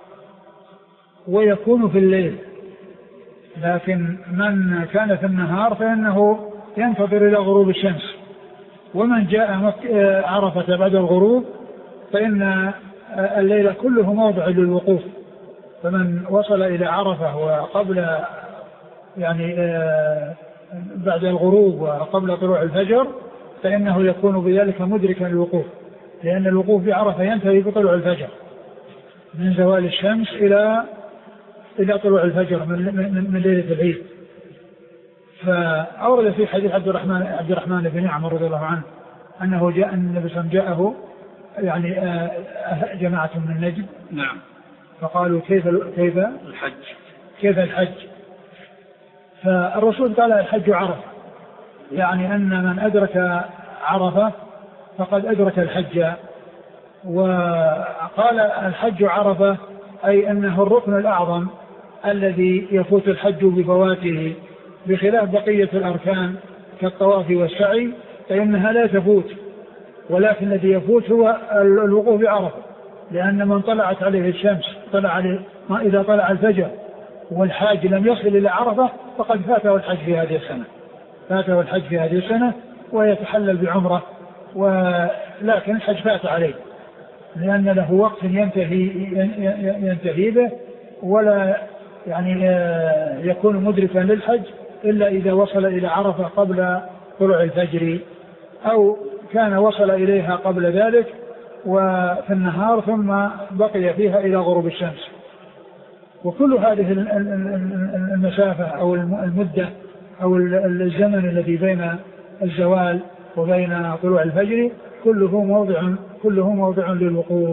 ويكون في الليل، لكن من كان في النهار فإنه ينتظر إلى غروب الشمس، ومن جاء عرفة بعد الغروب فإن الليل كله موضع للوقوف. فمن وصل إلى عرفة وقبل يعني بعد الغروب وقبل طلوع الفجر فإنه يكون بذلك مدركا للوقوف، لأن الوقوف بعرفة ينتهي بطلوع الفجر من زوال الشمس إلى إلى طلوع الفجر من, من, من ليلة العيد. فأورد في حديث عبد الرحمن عبد الرحمن بن يعمر رضي الله عنه أنه جاء النبي صلى الله عليه وسلم جاءه يعني جماعة من نجد. نعم. فقالوا كيف كيف الحج كيف الحج فالرسول قال الحج عرفة، يعني أن من أدرك عرفة فقد أدرك الحج. وقال الحج عرفة أي أنه الركن الأعظم الذي يفوت الحج بفواته، بخلاف بقية الأركان كالطواف والسعي فإنها لا تفوت، ولكن الذي يفوت هو الوقوف بعرفة، لأن من طلعت عليه الشمس طلع عليه ما إذا طلع الفجر والحاج لم يصل إلى عرفة فقد فاته الحج في هذه السنة فاته الحج في هذه السنة ويتحلل بعمرة، ولكن الحج فات عليه لأن له وقت ينتهي ينتهي به، ولا يعني يكون مدركا للحج إلا إذا وصل إلى عرفة قبل طلوع الفجر، أو كان وصل إليها قبل ذلك وفي النهار ثم بقي فيها إلى غروب الشمس. وكل هذه المسافة أو المدة أو الزمن الذي بين الزوال وبين طلوع الفجر كله موضع كله موضع للوقوف.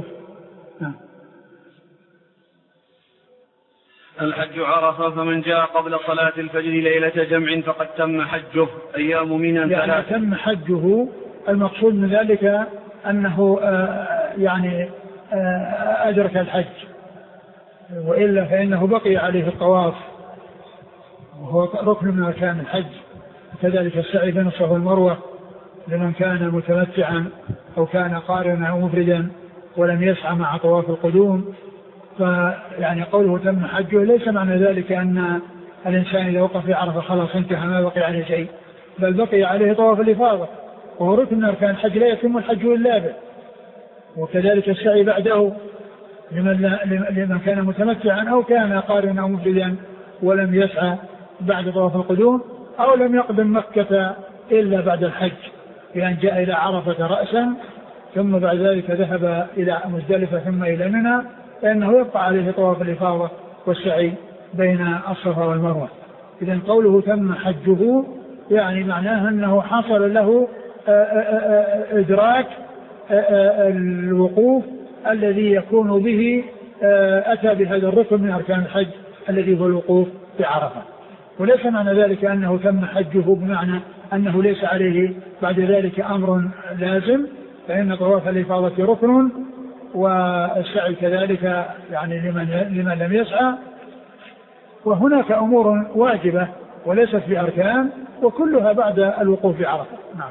الحج عرفة، فمن جاء قبل صلاة الفجر ليلة جمع فقد تم حجه أيام منى ثلاثة. يعني تم حجه، المقصود من ذلك أنه آه يعني آه أدرك الحج، وإلا فإنه بقي عليه الطواف وهو ركن من أركان الحج، كذلك السعي بين الصفا والمروة لمن كان متمتعا أو كان قارنا أو مفردا ولم يسعى مع طواف القدوم. فيعني قوله تم حجه ليس معنى ذلك أن الإنسان إذا وقف في عرفة خلاص انتهى ما بقي عليه شيء، بل بقي عليه طواف الإفاضة وهو ركن من أركان الحج لا يتم الحج إلا به، وكذلك السعي بعده لمن, لمن كان متمتعا أو كان قارنا أو مفردا ولم يسعى بعد طواف القدوم أو لم يقدم مكة إلا بعد الحج، بأن جاء إلى عرفة رأسا ثم بعد ذلك ذهب إلى مزدلفة ثم إلى منى، فإنه يبقى عليه طواف الإفاضة والسعي بين الصفا والمروة. إذن قوله تم حجه يعني معناه أنه حصل له إدراك الوقوف الذي يكون به أتى بهذا الركن من أركان الحج الذي هو الوقوف بعرفة. وليس معنى ذلك أنه تم حجه بمعنى أنه ليس عليه بعد ذلك أمر لازم، فإن طواف الإفاضة ركن والسعي كذلك يعني لمن, لمن لم يسعى، وهناك أمور واجبة وليست بأركان وكلها بعد الوقوف بعرفة. نعم.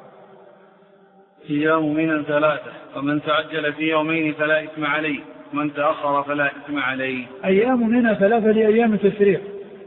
أيام منى ثلاثة، ومن تعجل في يومين فلا إثم عليه، ومن تأخر فلا إثم عليه. أيام منى ثلاثة لأيام التشريق،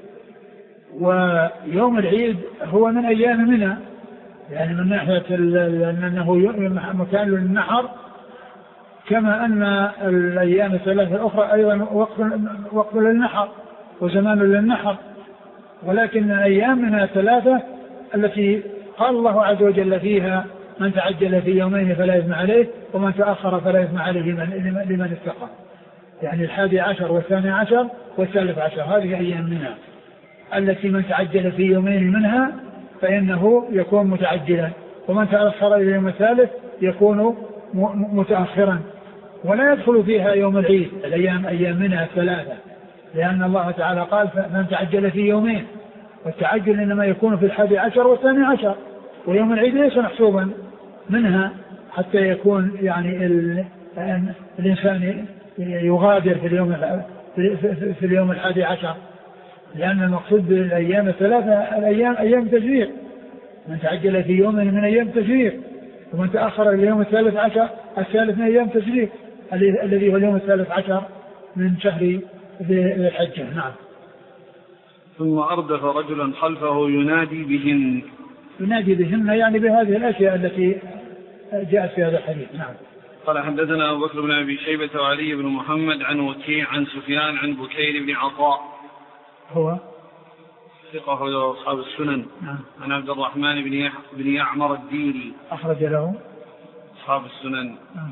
ويوم العيد هو من أيام منى، يعني من ناحية أنه مكان للنحر، كما أن الأيام الثلاثة الأخرى أيضا وقت, وقت للنحر وزمان للنحر، ولكن أيام منى ثلاثة التي قال الله عز وجل فيها من تعجل في يومين فلا إثم عليه ومن تأخر فلا إثم عليه لمن اتقى، يعني الحادي عشر والثاني عشر والثالث عشر، هذه أيام منى التي من تعجل في يومين منها فإنه يكون متعجلا، ومن تأخر إلى اليوم الثالث يكون متأخرا. ولا يدخل فيها يوم العيد، الأيام أيام منها الثلاثة، لأن الله تعالى قال من تعجل في يومين، والتعجل إنما يكون في الحادي عشر والثاني عشر، ويوم العيد ليس محسوبا منها حتى يكون يعني الإنسان يغادر في اليوم في اليوم الحادي عشر، لأن المقصود بالأيام الثلاثة الأيام أيام تشريق، من تعجل في يوم من أيام تشريق، ومن تأخر إلى اليوم الثالث عشر الثالث من أيام تشريق الذي هو اليوم الثالث عشر من شهر ذي الحجة. نعم. ثم أردف رجلا خلفه ينادي بهن، ينادي بهن يعني بهذه الأشياء التي جاءت في هذا الحديث. نعم. قال حدثنا أبو بكر بن أبي شيبة وعلي بن محمد عن وكيع عن سفيان عن بكير بن عطاء هو ثقة أصحاب السنن. نعم. عن عبد الرحمن بن بن يعمر الديني أخرج له أصحاب السنن. نعم.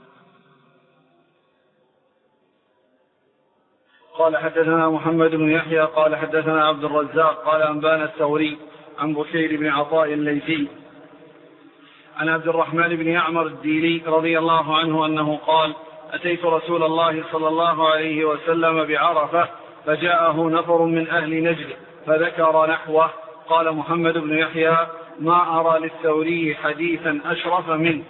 قال حدثنا محمد بن يحيى قال حدثنا عبد الرزاق قال أنبانا الثوري عن بكير بن عطاء الليثي عن عبد الرحمن بن يعمر الديلي رضي الله عنه أنه قال: أتيت رسول الله صلى الله عليه وسلم بعرفة فجاءه نفر من أهل نجد فذكر نحوه. قال محمد بن يحيى: ما أرى للثوري حديثا أشرف منه.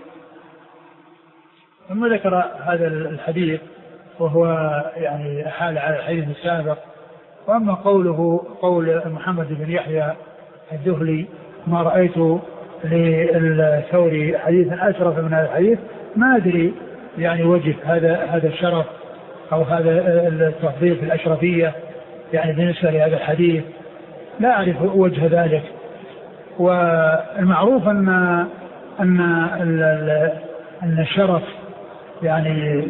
ثم ذكر هذا الحديث وهو يعني حال على الحديث السابق. وأما قوله قول محمد بن يحيى الذهلي: ما رأيت للثوري حديثا أشرف من هذا الحديث، ما أدري يعني وجه هذا هذا الشرف أو هذا التفضيل في الأشرفية يعني بالنسبة لهذا الحديث، لا أعرف وجه ذلك. والمعروف أن أن أن الشرف يعني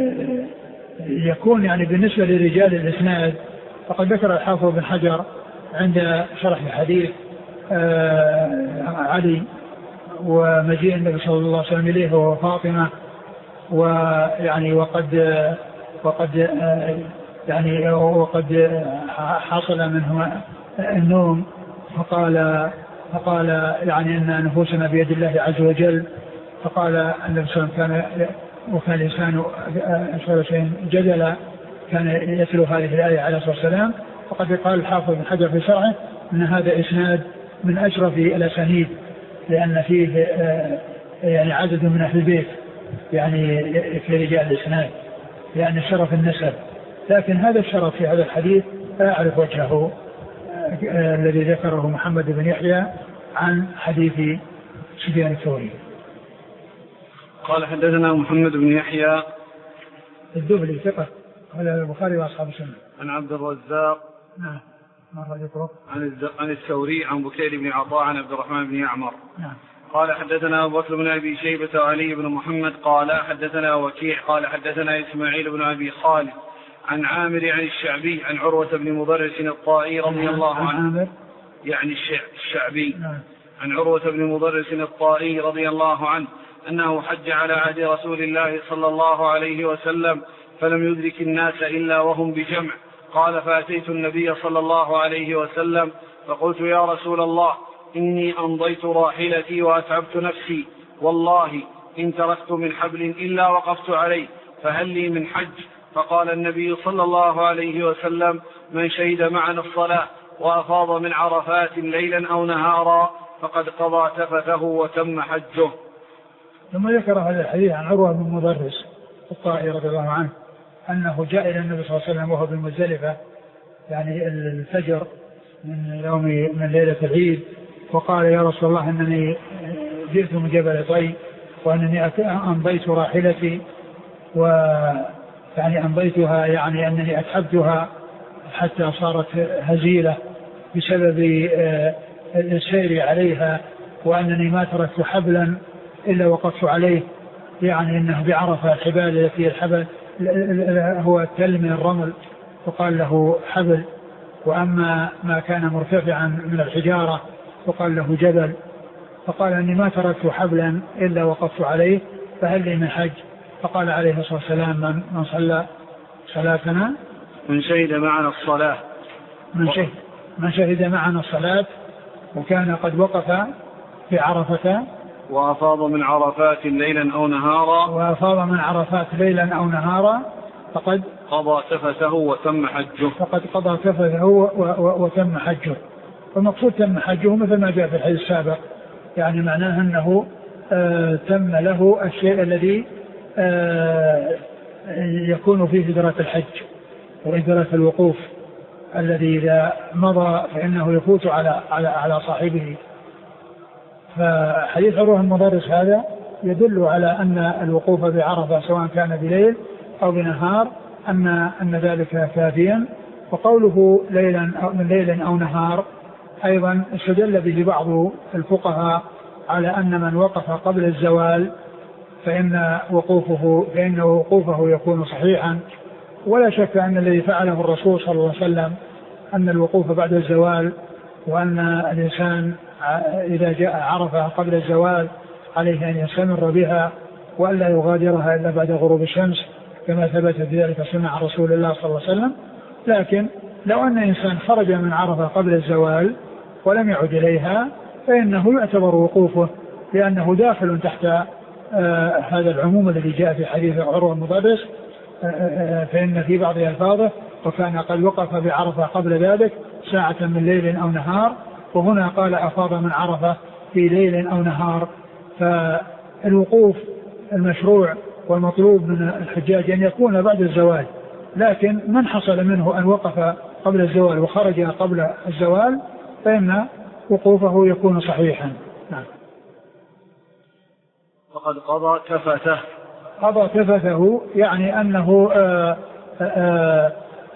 يكون يعني بالنسبة لرجال الإسناد. فقد ذكر الحافظ بن حجر عند شرح الحديث علي ومجيء النبي صلى الله عليه وسلم إليه وفاطمة، ويعني وقد وقد يعني وقد حصل منه النوم، فقال فقال يعني ان نفوسنا بيد الله عز وجل. فقال النبي صلى الله عليه وسلم: كان وكان الانسان اشهر شيء جدلا، كان يتلو هذه الايه عليه الصلاه والسلام. وقد قال الحافظ بن حجر في شرحه ان هذا اسناد من اشرف الاسانيد، لان فيه يعني عدد من اهل البيت يعني في رجال الاسناد، يعني شرف النسب. لكن هذا الشرف في هذا الحديث لا أعرف وجهه الذي ذكره محمد بن يحيى عن حديث سفيان الثوري. قال: حدثنا محمد بن يحيى الذهلي ثقة، قال البخاري وأصحاب السنة. عن عبد الرزاق نعم مرة يقرأ عن عن الثوري عن بكير بن عطاء عن عبد الرحمن بن يعمر. نعم. قال: حدثنا أبو بكر بن أبي شيبة وعلي بن محمد قال: حدثنا وكيع قال: حدثنا إسماعيل بن أبي خالد عن عامر عن الشعبي عن عروة بن مضرس الطائي رضي الله عنه، يعني الشعبي عن عروة بن مضرس الطائي رضي الله عنه أنه حج على عهد رسول الله صلى الله عليه وسلم فلم يدرك الناس إلا وهم بجمع. قال: فأتيت النبي صلى الله عليه وسلم فقلت: يا رسول الله، إني أمضيت راحلتي وأتعبت نفسي، والله إن تركت من حبل إلا وقفت عليه، فهل لي من حج؟ فقال النبي صلى الله عليه وسلم: من شهد معنا الصلاة وأفاض من عرفات ليلا أو نهارا فقد قضى تفثه وتم حجه. ثم ذكر هذا الحديث عن عروة بن مضرس الطائي رضي الله عنه أنه جاء إلى النبي صلى الله عليه وسلم وهو بالمزدلفة يعني الفجر من يوم من ليلة العيد، وقال: يا رسول الله، إنني جئت من جبل طي وأنني أمضيت راحلتي و يعني أمضيتها يعني أنني أتعبتها حتى صارت هزيلة بسبب السير عليها، وأنني ما تركت حبلا إلا وقفت عليه، يعني أنه بعرفة الحبال التي الحبل هو التل من الرمل وقال له حبل، وأما ما كان مرتفعا من الحجارة وقال له جبل. فقال: أني ما تركت حبلا إلا وقفت عليه، فهل لي من حج؟ فقال عليه الصلاة والسلام: من, من صلى صلاتنا من شهد معنا الصلاة من شهد, من شهد معنا الصلاة وكان قد وقف في عرفة وأفاض من عرفات ليلا أو نهارا وأفاض من عرفات ليلا أو نهارا فقد قضى تفثه وتم حجه فقد قضى تفثه وتم حجه. والمقصود تم حجه مثل ما جاء في الحديث السابق، يعني معناه أنه آه تم له الشيء الذي آه يكون فيه إدراك الحج وإدراك الوقوف الذي إذا مضى فإنه يفوت على على على صاحبه. فحديث عروة المضرس هذا يدل على أن الوقوف بعرفة سواء كان بليل أو بنهار أن أن ذلك كافيا. وقوله ليلا أو من ليل أو نهار أيضا استدل به بعض الفقهاء على أن من وقف قبل الزوال فإن وقوفه فإن وقوفه يكون صحيحا. ولا شك أن الذي فعله الرسول صلى الله عليه وسلم أن الوقوف بعد الزوال، وأن الإنسان إذا جاء عرفة قبل الزوال عليه أن يستمر بها وألا يغادرها إلا بعد غروب الشمس كما ثبت في ذلك سنة عن رسول الله صلى الله عليه وسلم. لكن لو أن إنسان خرج من عرفة قبل الزوال ولم يعد إليها فإنه يعتبر وقوفه لأنه داخل تحت آه هذا العموم الذي جاء في حديث عروة المضرس، آه آه فإن في بعض ألفاظه وكان قد وقف بعرفة قبل ذلك ساعة من ليل أو نهار، وهنا قال أفاض من عرفة في ليل أو نهار. فالوقوف المشروع والمطلوب من الحجاج أن يكون بعد الزوال، لكن من حصل منه أن وقف قبل الزوال وخرج قبل الزوال فإن وقوفه يكون صحيحا. نعم. فقد قضى كفته. قضى كفته يعني أنه آآ آآ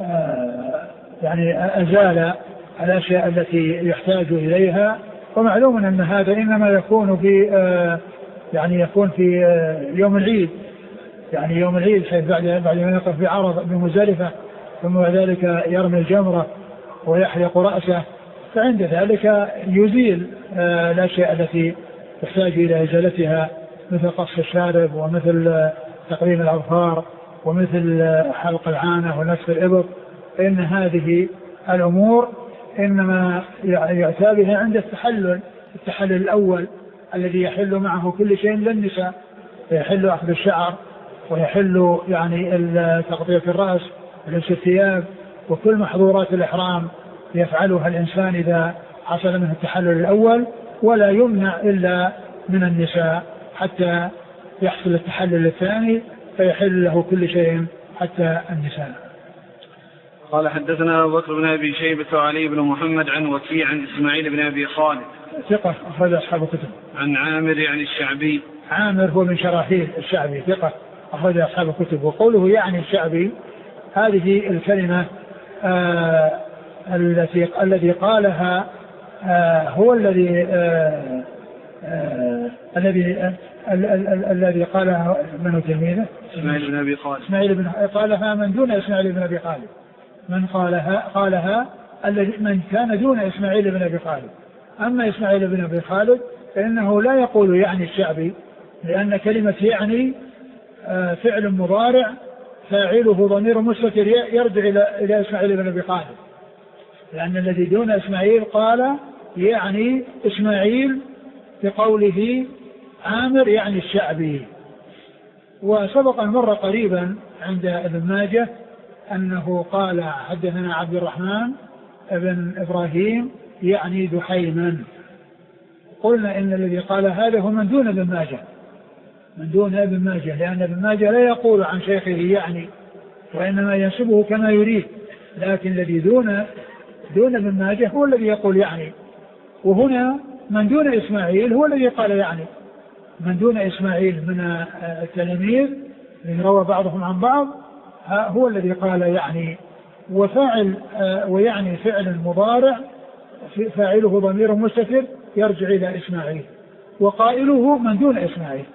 آآ يعني أزال الأشياء التي يحتاج إليها. ومعلوم أن هذا إنما يكون في يعني يكون في يوم العيد، يعني يوم العيد حيث بعد بعد ما يقف بعرض بمزدلفة ثم بعد ذلك يرمي الجمرة ويحلق رأسه، فعند ذلك يزيل الأشياء التي تحتاج إلى إزالتها مثل قص الشارب ومثل تقليم الأظفار ومثل حلق العانة ونسف الإبط. فإن هذه الأمور إنما يأتى بها عند التحلل التحلل الأول الذي يحل معه كل شيء للنساء، يحل أخذ الشعر ويحل يعني تغطية الرأس ولبس الثياب وكل محظورات الإحرام يفعلها الإنسان إذا حصل منه التحلل الأول، ولا يمنع إلا من النساء حتى يحصل التحلل الثاني فيحل له كل شيء حتى النساء. قال حدثنا أبو بكر بن أبي شيبة وعلي بن محمد عن وكيع عن إسماعيل بن أبي خالد ثقة أخرج أصحاب الكتب. عن عامر يعني الشعبي. عامر هو من شراحيل الشعبي ثقة أخرج أصحاب الكتب. وقوله يعني الشعبي هذه الكلمة آه التي الذي قالها آه هو الذي آه آه الذي الذي قالها من تلميذه إسماعيل بن أبي خالد. إسماعيل بن قالها من دون إسماعيل بن أبي خالد. من قالها قالها الذي من كان دون إسماعيل بن أبي خالد. أما إسماعيل بن أبي خالد فإنه لا يقول يعني الشعبي، لأن كلمة يعني آه فعل مضارع فاعله ضمير مستتر يرجع إلى إلى إسماعيل بن أبي خالد، لأن الذي دون إسماعيل قال يعني إسماعيل بقوله عامر يعني الشعبي. وسبق المرة قريبا عند ابن ماجه أنه قال حدثنا عبد الرحمن ابن إبراهيم يعني دحيما. قلنا إن الذي قال هذا هو من دون ابن ماجه، من دون ابن ماجه، لأن ابن ماجه لا يقول عن شيخه يعني وإنما ينسبه كما يريد، لكن الذي دون دون ابن ماجه هو الذي يقول يعني. وهنا من دون إسماعيل هو الذي قال يعني، من دون إسماعيل من التلاميذ اللي روى بعضهم عن بعض هو الذي قال يعني. وفاعل ويعني فعل مضارع فاعله ضمير مستتر يرجع إلى إسماعيل، وقائله من دون إسماعيل.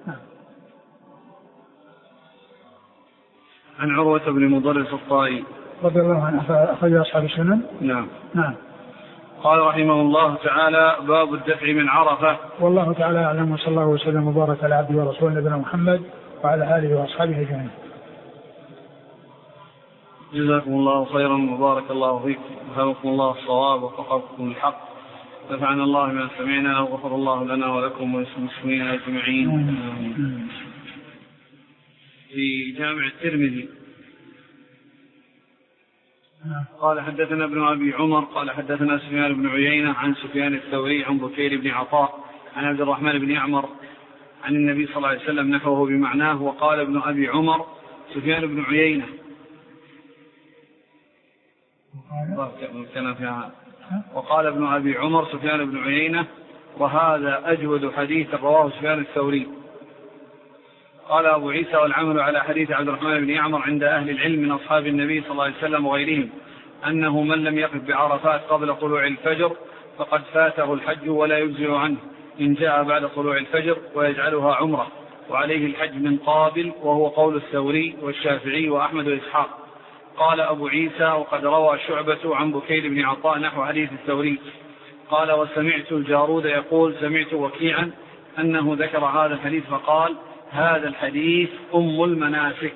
عن عروة بن مضرس الطائي رضي الله عنه أخرج أصحاب السنن. نعم. نعم. قال رحمه الله تعالى باب الدفع من عرفة. والله تعالى أعلم، وصلى الله وسلم وبارك على عبده ورسوله نبينا محمد وعلى آله وأصحابه أجمعين. جزاكم الله خيرا وبارك الله فيكم وفقكم الله الصواب وفقكم الحق، نفعنا الله ما سمعنا وغفر الله لنا ولكم وللمسلمين أجمعين. في جامع الترمذي قال حدثنا ابن أبي عمر قال حدثنا سفيان بن عيينة عن سفيان الثوري عن بكير بن عطاء عن عبد الرحمن بن يعمر عن النبي صلى الله عليه وسلم نحوه بمعناه. وقال ابن أبي عمر سفيان بن عيينة وقال ابن أبي عمر سفيان بن عيينة وهذا أجود حديث رواه سفيان الثوري. قال أبو عيسى والعمل على حديث عبد الرحمن بن يعمر عند أهل العلم من أصحاب النبي صلى الله عليه وسلم وغيرهم أنه من لم يقف بعرفات قبل طلوع الفجر فقد فاته الحج ولا يجزئ عنه إن جاء بعد طلوع الفجر ويجعلها عمرة، وعليه الحج من قابل، وهو قول الثوري والشافعي وأحمد وإسحاق. قال أبو عيسى وقد روى شعبة عن بكير بن عطاء نحو حديث الثوري. قال وسمعت الجارود يقول سمعت وكيعا أنه ذكر هذا الحديث فقال هذا الحديث أم المناسك.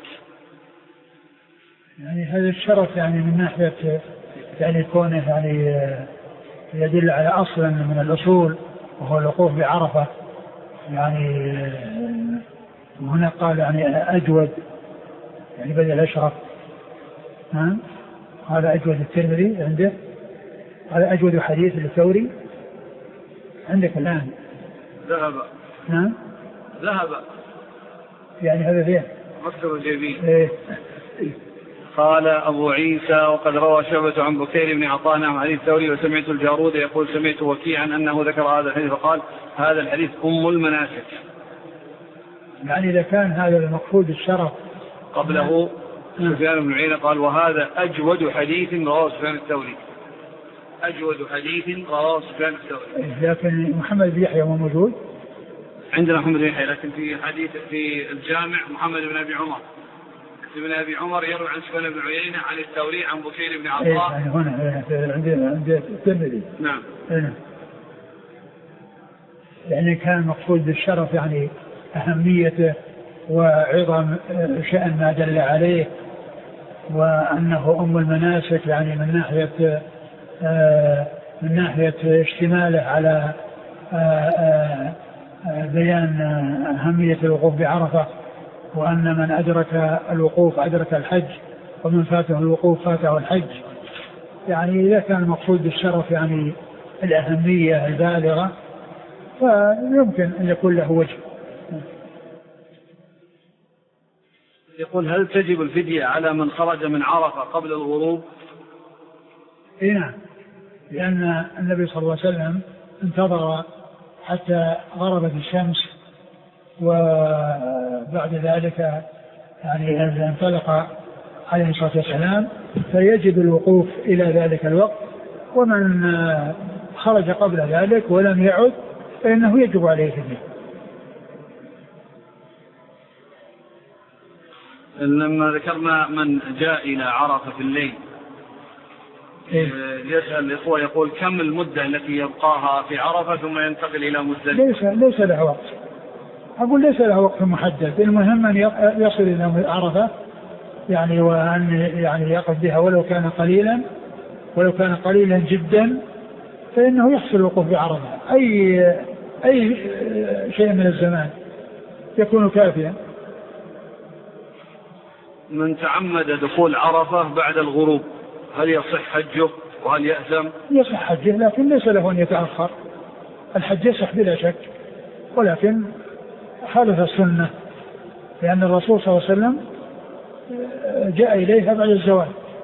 يعني هذا الشرف يعني من ناحية يعني كونه يعني يدل على أصل من الأصول وهو الوقوف بعرفة، يعني هنا قال يعني أجود يعني بدل أشرف. ها قال أجود الترمذي عنده، قال أجود حديث الثوري عندك الآن ذهب. نعم ذهب يعني هذا فيه مكتب الجيبين. إيه. قال أبو عيسى وقد روى شعبة عن بكير بن عطاء عن حديث الثوري وسمعت الجارود يقول سمعت وكيعا أنه ذكر هذا الحديث فقال هذا الحديث أم المناسك. يعني إذا كان هذا المقصود الشرف قبله سفيان بن عيينة قال وهذا أجود حديث رواه سفيان الثوري. أجود حديث رواه سفيان الثوري. لكن محمد بن يحيى موجود عندنا محمد بن يحيى، لكن في حديث في الجامع محمد بن أبي عمر ابن أبي عمر يروي عن سفيان بن عيينة عن الثوري عن بكير بن عطاء. إيه يعني هنا عندنا عند الترمذي. نعم. هنا يعني كان مقصود بالشرف يعني أهميته وعظم شأن ما دل عليه، وأنه أم المناسك يعني من ناحية من ناحية اشتماله على بيان أهمية الوقوف بعرفة، وأن من أدرك الوقوف أدرك الحج، ومن فاته الوقوف فاته الحج. يعني إذا كان المقصود بالشرف يعني الأهمية البالغة فيمكن أن يكون له وجه. يقول هل تجب الفدية على من خرج من عرفة قبل الغروب؟ إيه نعم، لأن النبي صلى الله عليه وسلم انتظر حتى غربت الشمس، وبعد ذلك يعني انطلق عليه الصلاة والسلام، فيجب الوقوف إلى ذلك الوقت. ومن خرج قبل ذلك ولم يعد فإنه يجب عليه فدية. لما ذكرنا من جاء إلى عرفة في الليل إيه؟ يسأل الإخوة يقول كم المدة التي يبقاها في عرفة ثم ينتقل إلى مزدلفة؟ ليس ليس له وقت، أقول ليس له وقت محدد، المهم أن يصل إلى عرفة يعني، وأن يعني يقف بها ولو كان قليلا ولو كان قليلا جدا، فإنه يحصل الوقوف بعرفة أي أي شيء من الزمان يكون كافيا. من تعمد دخول عرفة بعد الغروب هل يصح حجه وهل يأثم؟ يصح حجه، لكن ليس له أن يتأخر. الحج يصح بلا شك، ولكن خالف السنة، لأن الرسول صلى الله عليه وسلم جاء إليها بعد الزوال.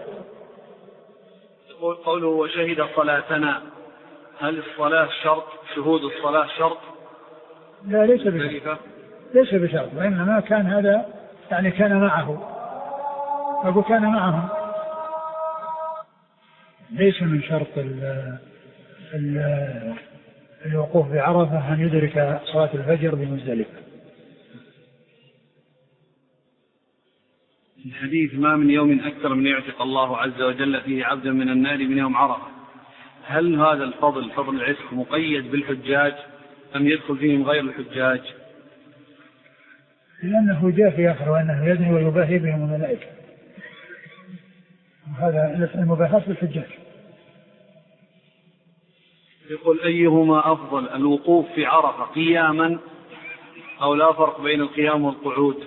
قوله وشهد صلاتنا، هل الصلاة شرط؟ شهود الصلاة شرط؟ لا ليس بشرط، ليس بشرط، وإنما كان هذا يعني كان معه، أقول كان معهم، ليس من شرط ال ال الوقوف بعرفة أن يدرك صلاة الفجر بمزدلفة. الحديث ما من يوم أكثر من يعتق الله عز وجل فيه عبدا من النار من يوم عرفة، هل هذا الفضل فضل العتق مقيد بالحجاج أم يدخل فيهم غير الحجاج؟ لأنه جاء في آخر وأنه يدني ويباهي بهم الملائكة، هذا المباهاة بالحجاج. يقول أيهما أفضل، الوقوف في عرفة قياما أو لا فرق بين القيام والقعود؟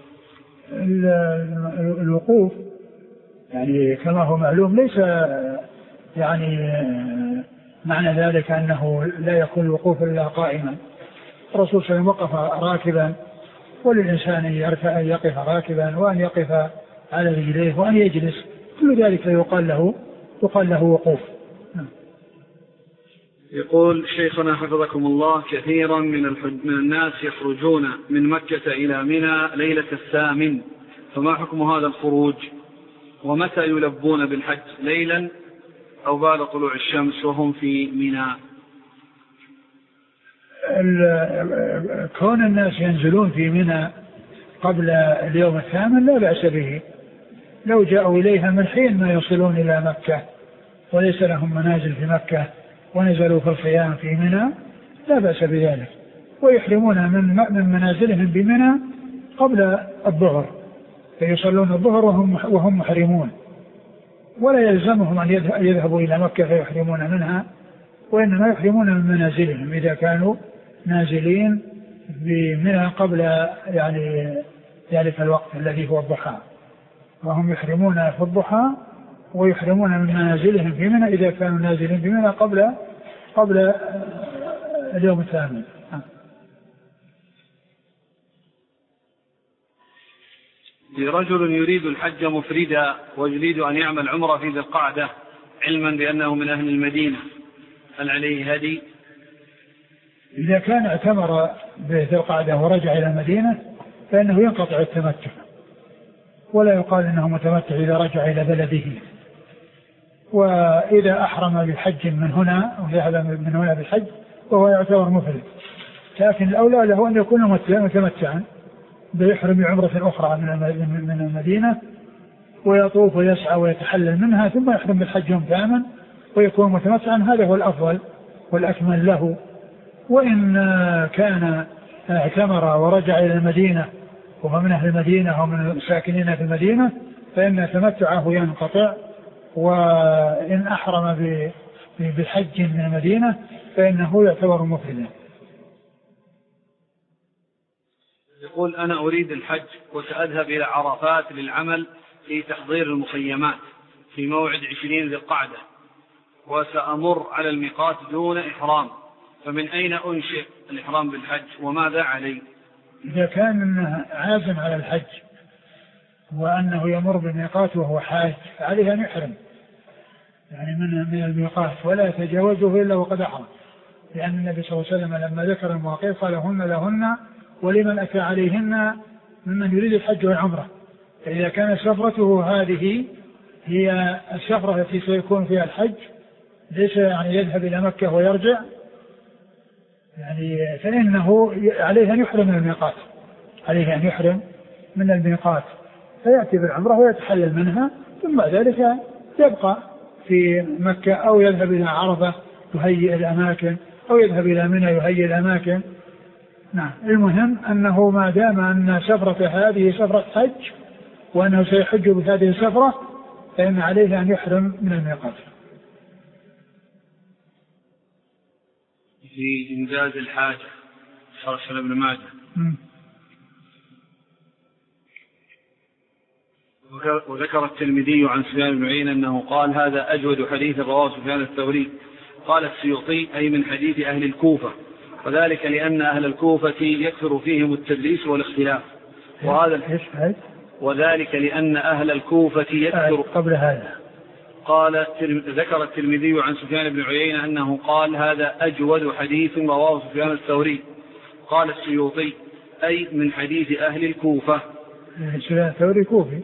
الوقوف يعني كما هو معلوم ليس يعني معنى ذلك أنه لا يكون الوقوف إلا قائما. الرسول صلى الله عليه وسلم وقف راكبا، وللإنسان أن يقف راكبا وأن يقف على رجليه وأن يجلس، كل ذلك يقال له يقال له وقوف. يقول شيخنا حفظكم الله كثيرا من, من الناس يخرجون من مكة إلى منى ليلة الثامن، فما حكم هذا الخروج؟ ومتى يلبون بالحج، ليلا أو بعد طلوع الشمس وهم في منى؟ كون الناس ينزلون في منى قبل اليوم الثامن لا بأس به، لو جاءوا إليها من حين ما يصلون إلى مكة وليس لهم منازل في مكة ونزلوا في الخيام في منى لا بأس بذلك، ويحرمون من من منازلهم بمنى قبل الظهر، فيصلون الظهر وهم وهم محرمون، ولا يلزمهم أن يذهبوا إلى مكة فيحرمون منها، وإنما يحرمون من منازلهم إذا كانوا نازلين بمنى قبل يعني ذلك الوقت الذي هو الضحى، وهم يحرمون في الضحى ويحرمون من منازلهم في منى إذا كانوا نازلين في منى قبل قبل اليوم الثامن. رجل يريد الحج مفردا ويريد أن يعمل عمرة في ذي القعدة علما بأنه من أهل المدينة، هل عليه هدي؟ إذا كان اعتمر بذي القعدة ورجع إلى المدينة فإنه ينقطع التمتع، ولا يقال إنه متمتع إذا رجع إلى بلده. وإذا أحرم بحج من هنا وذهب من هنا بالحج فهو يعتبر مفرد، لكن الأولى له أن يكون متمتعا بيحرم عمرة أخرى من المدينة ويطوف ويسعى ويتحلل منها ثم يحرم بالحج يوم ثامن ويكون متمتعا، هذا هو الأفضل والأكمل له. وإن كان اعتمر ورجع إلى المدينة وهو من أهل المدينة ومن الساكنين في المدينة فإن تمتعه ينقطع، وإن أحرم بحج من المدينة فإنه يعتبر مفردا. يقول أنا أريد الحج وسأذهب إلى عرفات للعمل في تحضير المخيمات في موعد عشرين ذي القعدة، وسأمر على الميقات دون إحرام، فمن أين أنشئ الإحرام بالحج وماذا علي؟ إذا كان عازم على الحج وأنه يمر بالميقات وهو حاج عليه أن يحرم يعني من من الميقات ولا يتجاوزه إلا وقد أحرم، لأن النبي صلى الله عليه وسلم لما ذكر المواقيت قال هن لهن ولمن أتى عليهن ممن يريد الحج والعمرة. فإذا كانت سفرته هذه هي السفرة التي سيكون فيها الحج ليس يعني يذهب إلى مكة ويرجع يعني فإنه عليه أن يحرم من الميقات، عليه أن يحرم من الميقات فيأتي بالعمرة ويتحلل منها، ثم ذلك يبقى في مكة أو يذهب إلى عرفة يهيئ الأماكن أو يذهب إلى منى يهيئ الأماكن. نعم، المهم أنه ما دام أن سفرة هذه سفرة حج وأنه سيحج بهذه السفرة فإن عليه أن يحرم من الميقات. في إنجاز الحاجة شرح ابن ماجه. وذكر الترمذي عن سفيان بن عيينة أنه قال هذا أجود حديث رواه سفيان الثوري. قال السيوطي أي من حديث أهل الكوفة، وذلك لأن أهل الكوفة يكثر فيهم التدليس والاختلاف، وهذا وذلك لأن أهل الكوفة يكثر قبل هذا. قال ذكر الترمذي عن سفيان بن عيينة أنه قال هذا أجود حديث رواه سفيان الثوري. قال السيوطي أي من حديث أهل الكوفة. سفيان الثوري كوفي.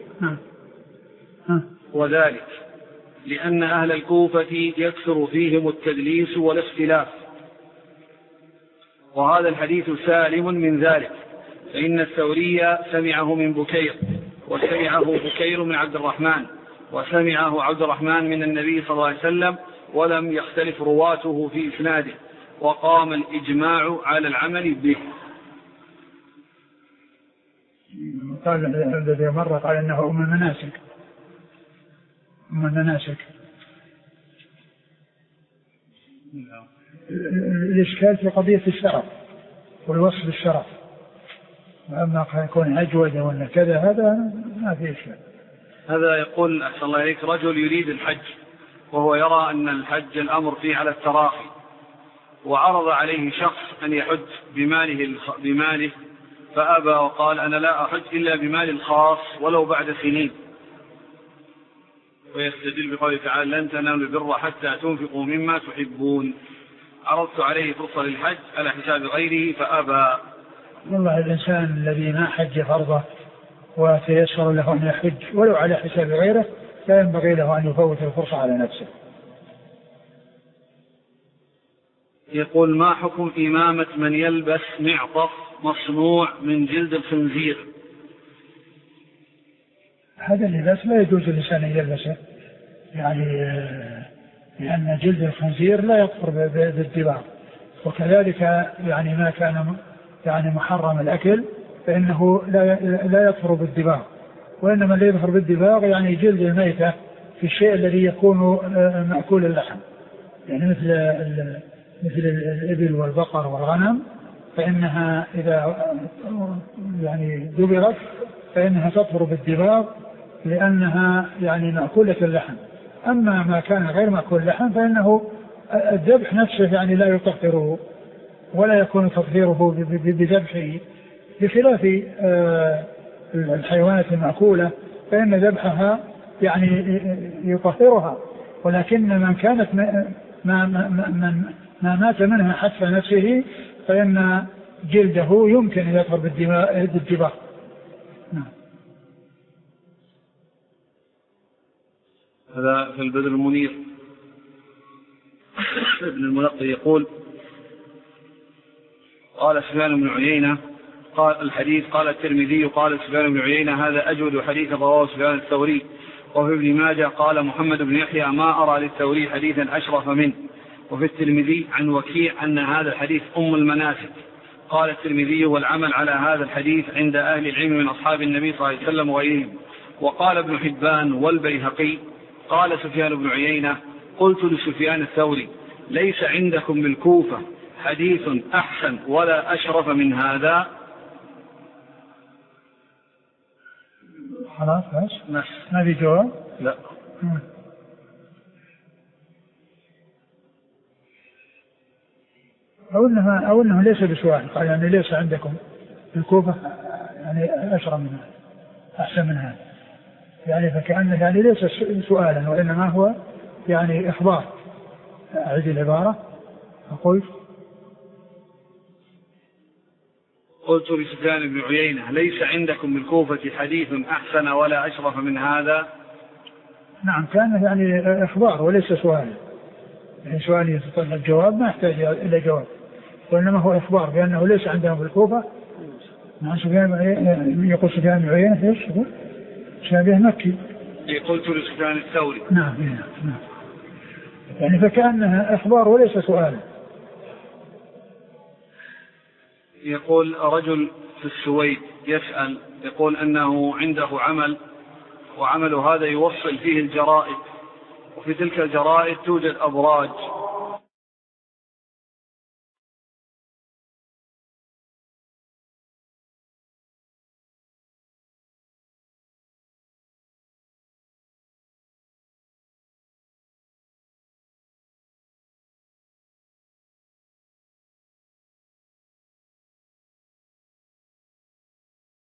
وذلك لأن أهل الكوفة يكثر فيهم التدليس والاختلاف، وهذا الحديث سالم من ذلك، فإن الثوري سمعه من بكير، وسمعه بكير من عبد الرحمن، وسمعه عبد الرحمن من النبي صلى الله عليه وسلم، ولم يختلف رواته في إسناده، وقام الإجماع على العمل به. قال الذي مرة قال إنه أم المناسك أم المناسك الإشكال في قضية الشرف والوصف بالشرف، وأما يكون أجود ولا كذا هذا ما في إشكال. هذا يقول أحسن الله إليك رجل يريد الحج وهو يرى أن الحج الأمر فيه على التراخي، وعرض عليه شخص أن يحج بماله, بماله فأبى وقال أنا لا أحج إلا بمال الخاص ولو بعد سنين، ويستدل بقوله تعالى لن تنالوا البر حتى تنفقوا مما تحبون. عرضت عليه فرصة للحج على حساب غيره فأبى. والله الإنسان الذي ما حج فرضه وتيسر له أن يحج ولو على حساب غيره لا ينبغي له أن يفوت الفرصة على نفسه. يقول ما حكم إمامة من يلبس معطف مصنوع من جلد الخنزير؟ هذا اللباس لا يجوز الإنسان أن يلبسه، يعني لأن جلد الخنزير لا يطهر بالدباغ، وكذلك يعني ما كان يعني محرم الأكل فإنه لا لا يطهر بالدباغ، وإنما اللي يطهر بالدباغ يعني جلد الميتة في الشيء الذي يكون مأكول اللحم، يعني مثل مثل الإبل والبقر والغنم فإنها إذا يعني دبرت فإنها تطهر بالدباغ لأنها يعني مأكولة اللحم. أما ما كان غير مأكول اللحم فإنه الذبح نفسه يعني لا يطهره ولا يكون تطهيره بذبحه، بخلاف الحيوانات المأكولة فإن ذبحها يعني يطهرها، ولكن من كانت ما, ما, ما, ما مات منها حتف نفسه فإن جلده يمكن أن يطهر بالدباغ. نعم. هذا في البدر المنير. ابن الملقي يقول قال سفيان بن عيينة قال الحديث قال الترمذي قال سفيان بن عيينة هذا أجود حديث رواه سفيان الثوري. وفي ابن ماجه قال محمد بن يحيى ما أرى للثوري حديثا أشرف منه. وفي الترمذي عن وكيع أن هذا الحديث أم المناسك. قال الترمذي والعمل على هذا الحديث عند أهل العلم من أصحاب النبي صلى الله عليه وسلم وغيرهم. وقال ابن حبان والبيهقي قال سفيان بن عيينة قلت لسفيان الثوري ليس عندكم بالكوفة حديث أحسن ولا أشرف من هذا؟ خلاص بس ما في جواب. لا. أو إنها أو إنه ليس بسؤال، قال يعني ليس عندكم بالكوفة يعني أشرف من هذا أحسن من هذا، يعني فكأنه يعني ليس سؤالا وإنما هو يعني إخبار. أعيد العبارة. أقول قلت لسفيان بن عيينة ليس عندكم بالكوفة حديث أحسن ولا أشرف من هذا؟ نعم، كان يعني إخبار وليس سؤال، يعني سؤال يتطلب الجواب ما يحتاج إلى جواب، وإنما هو إخبار بأنه ليس عندهم بالكوفة. نعم. سفيان يقول سفيان بن عيينة ايش يقول؟ شابه مكي. قلت لسفيان الثوري. نعم نعم، يعني فكأنها إخبار وليس سؤال. يقول رجل في السويد يسأل يقول أنه عنده عمل وعمل هذا يوصل فيه الجرائد، وفي تلك الجرائد توجد أبراج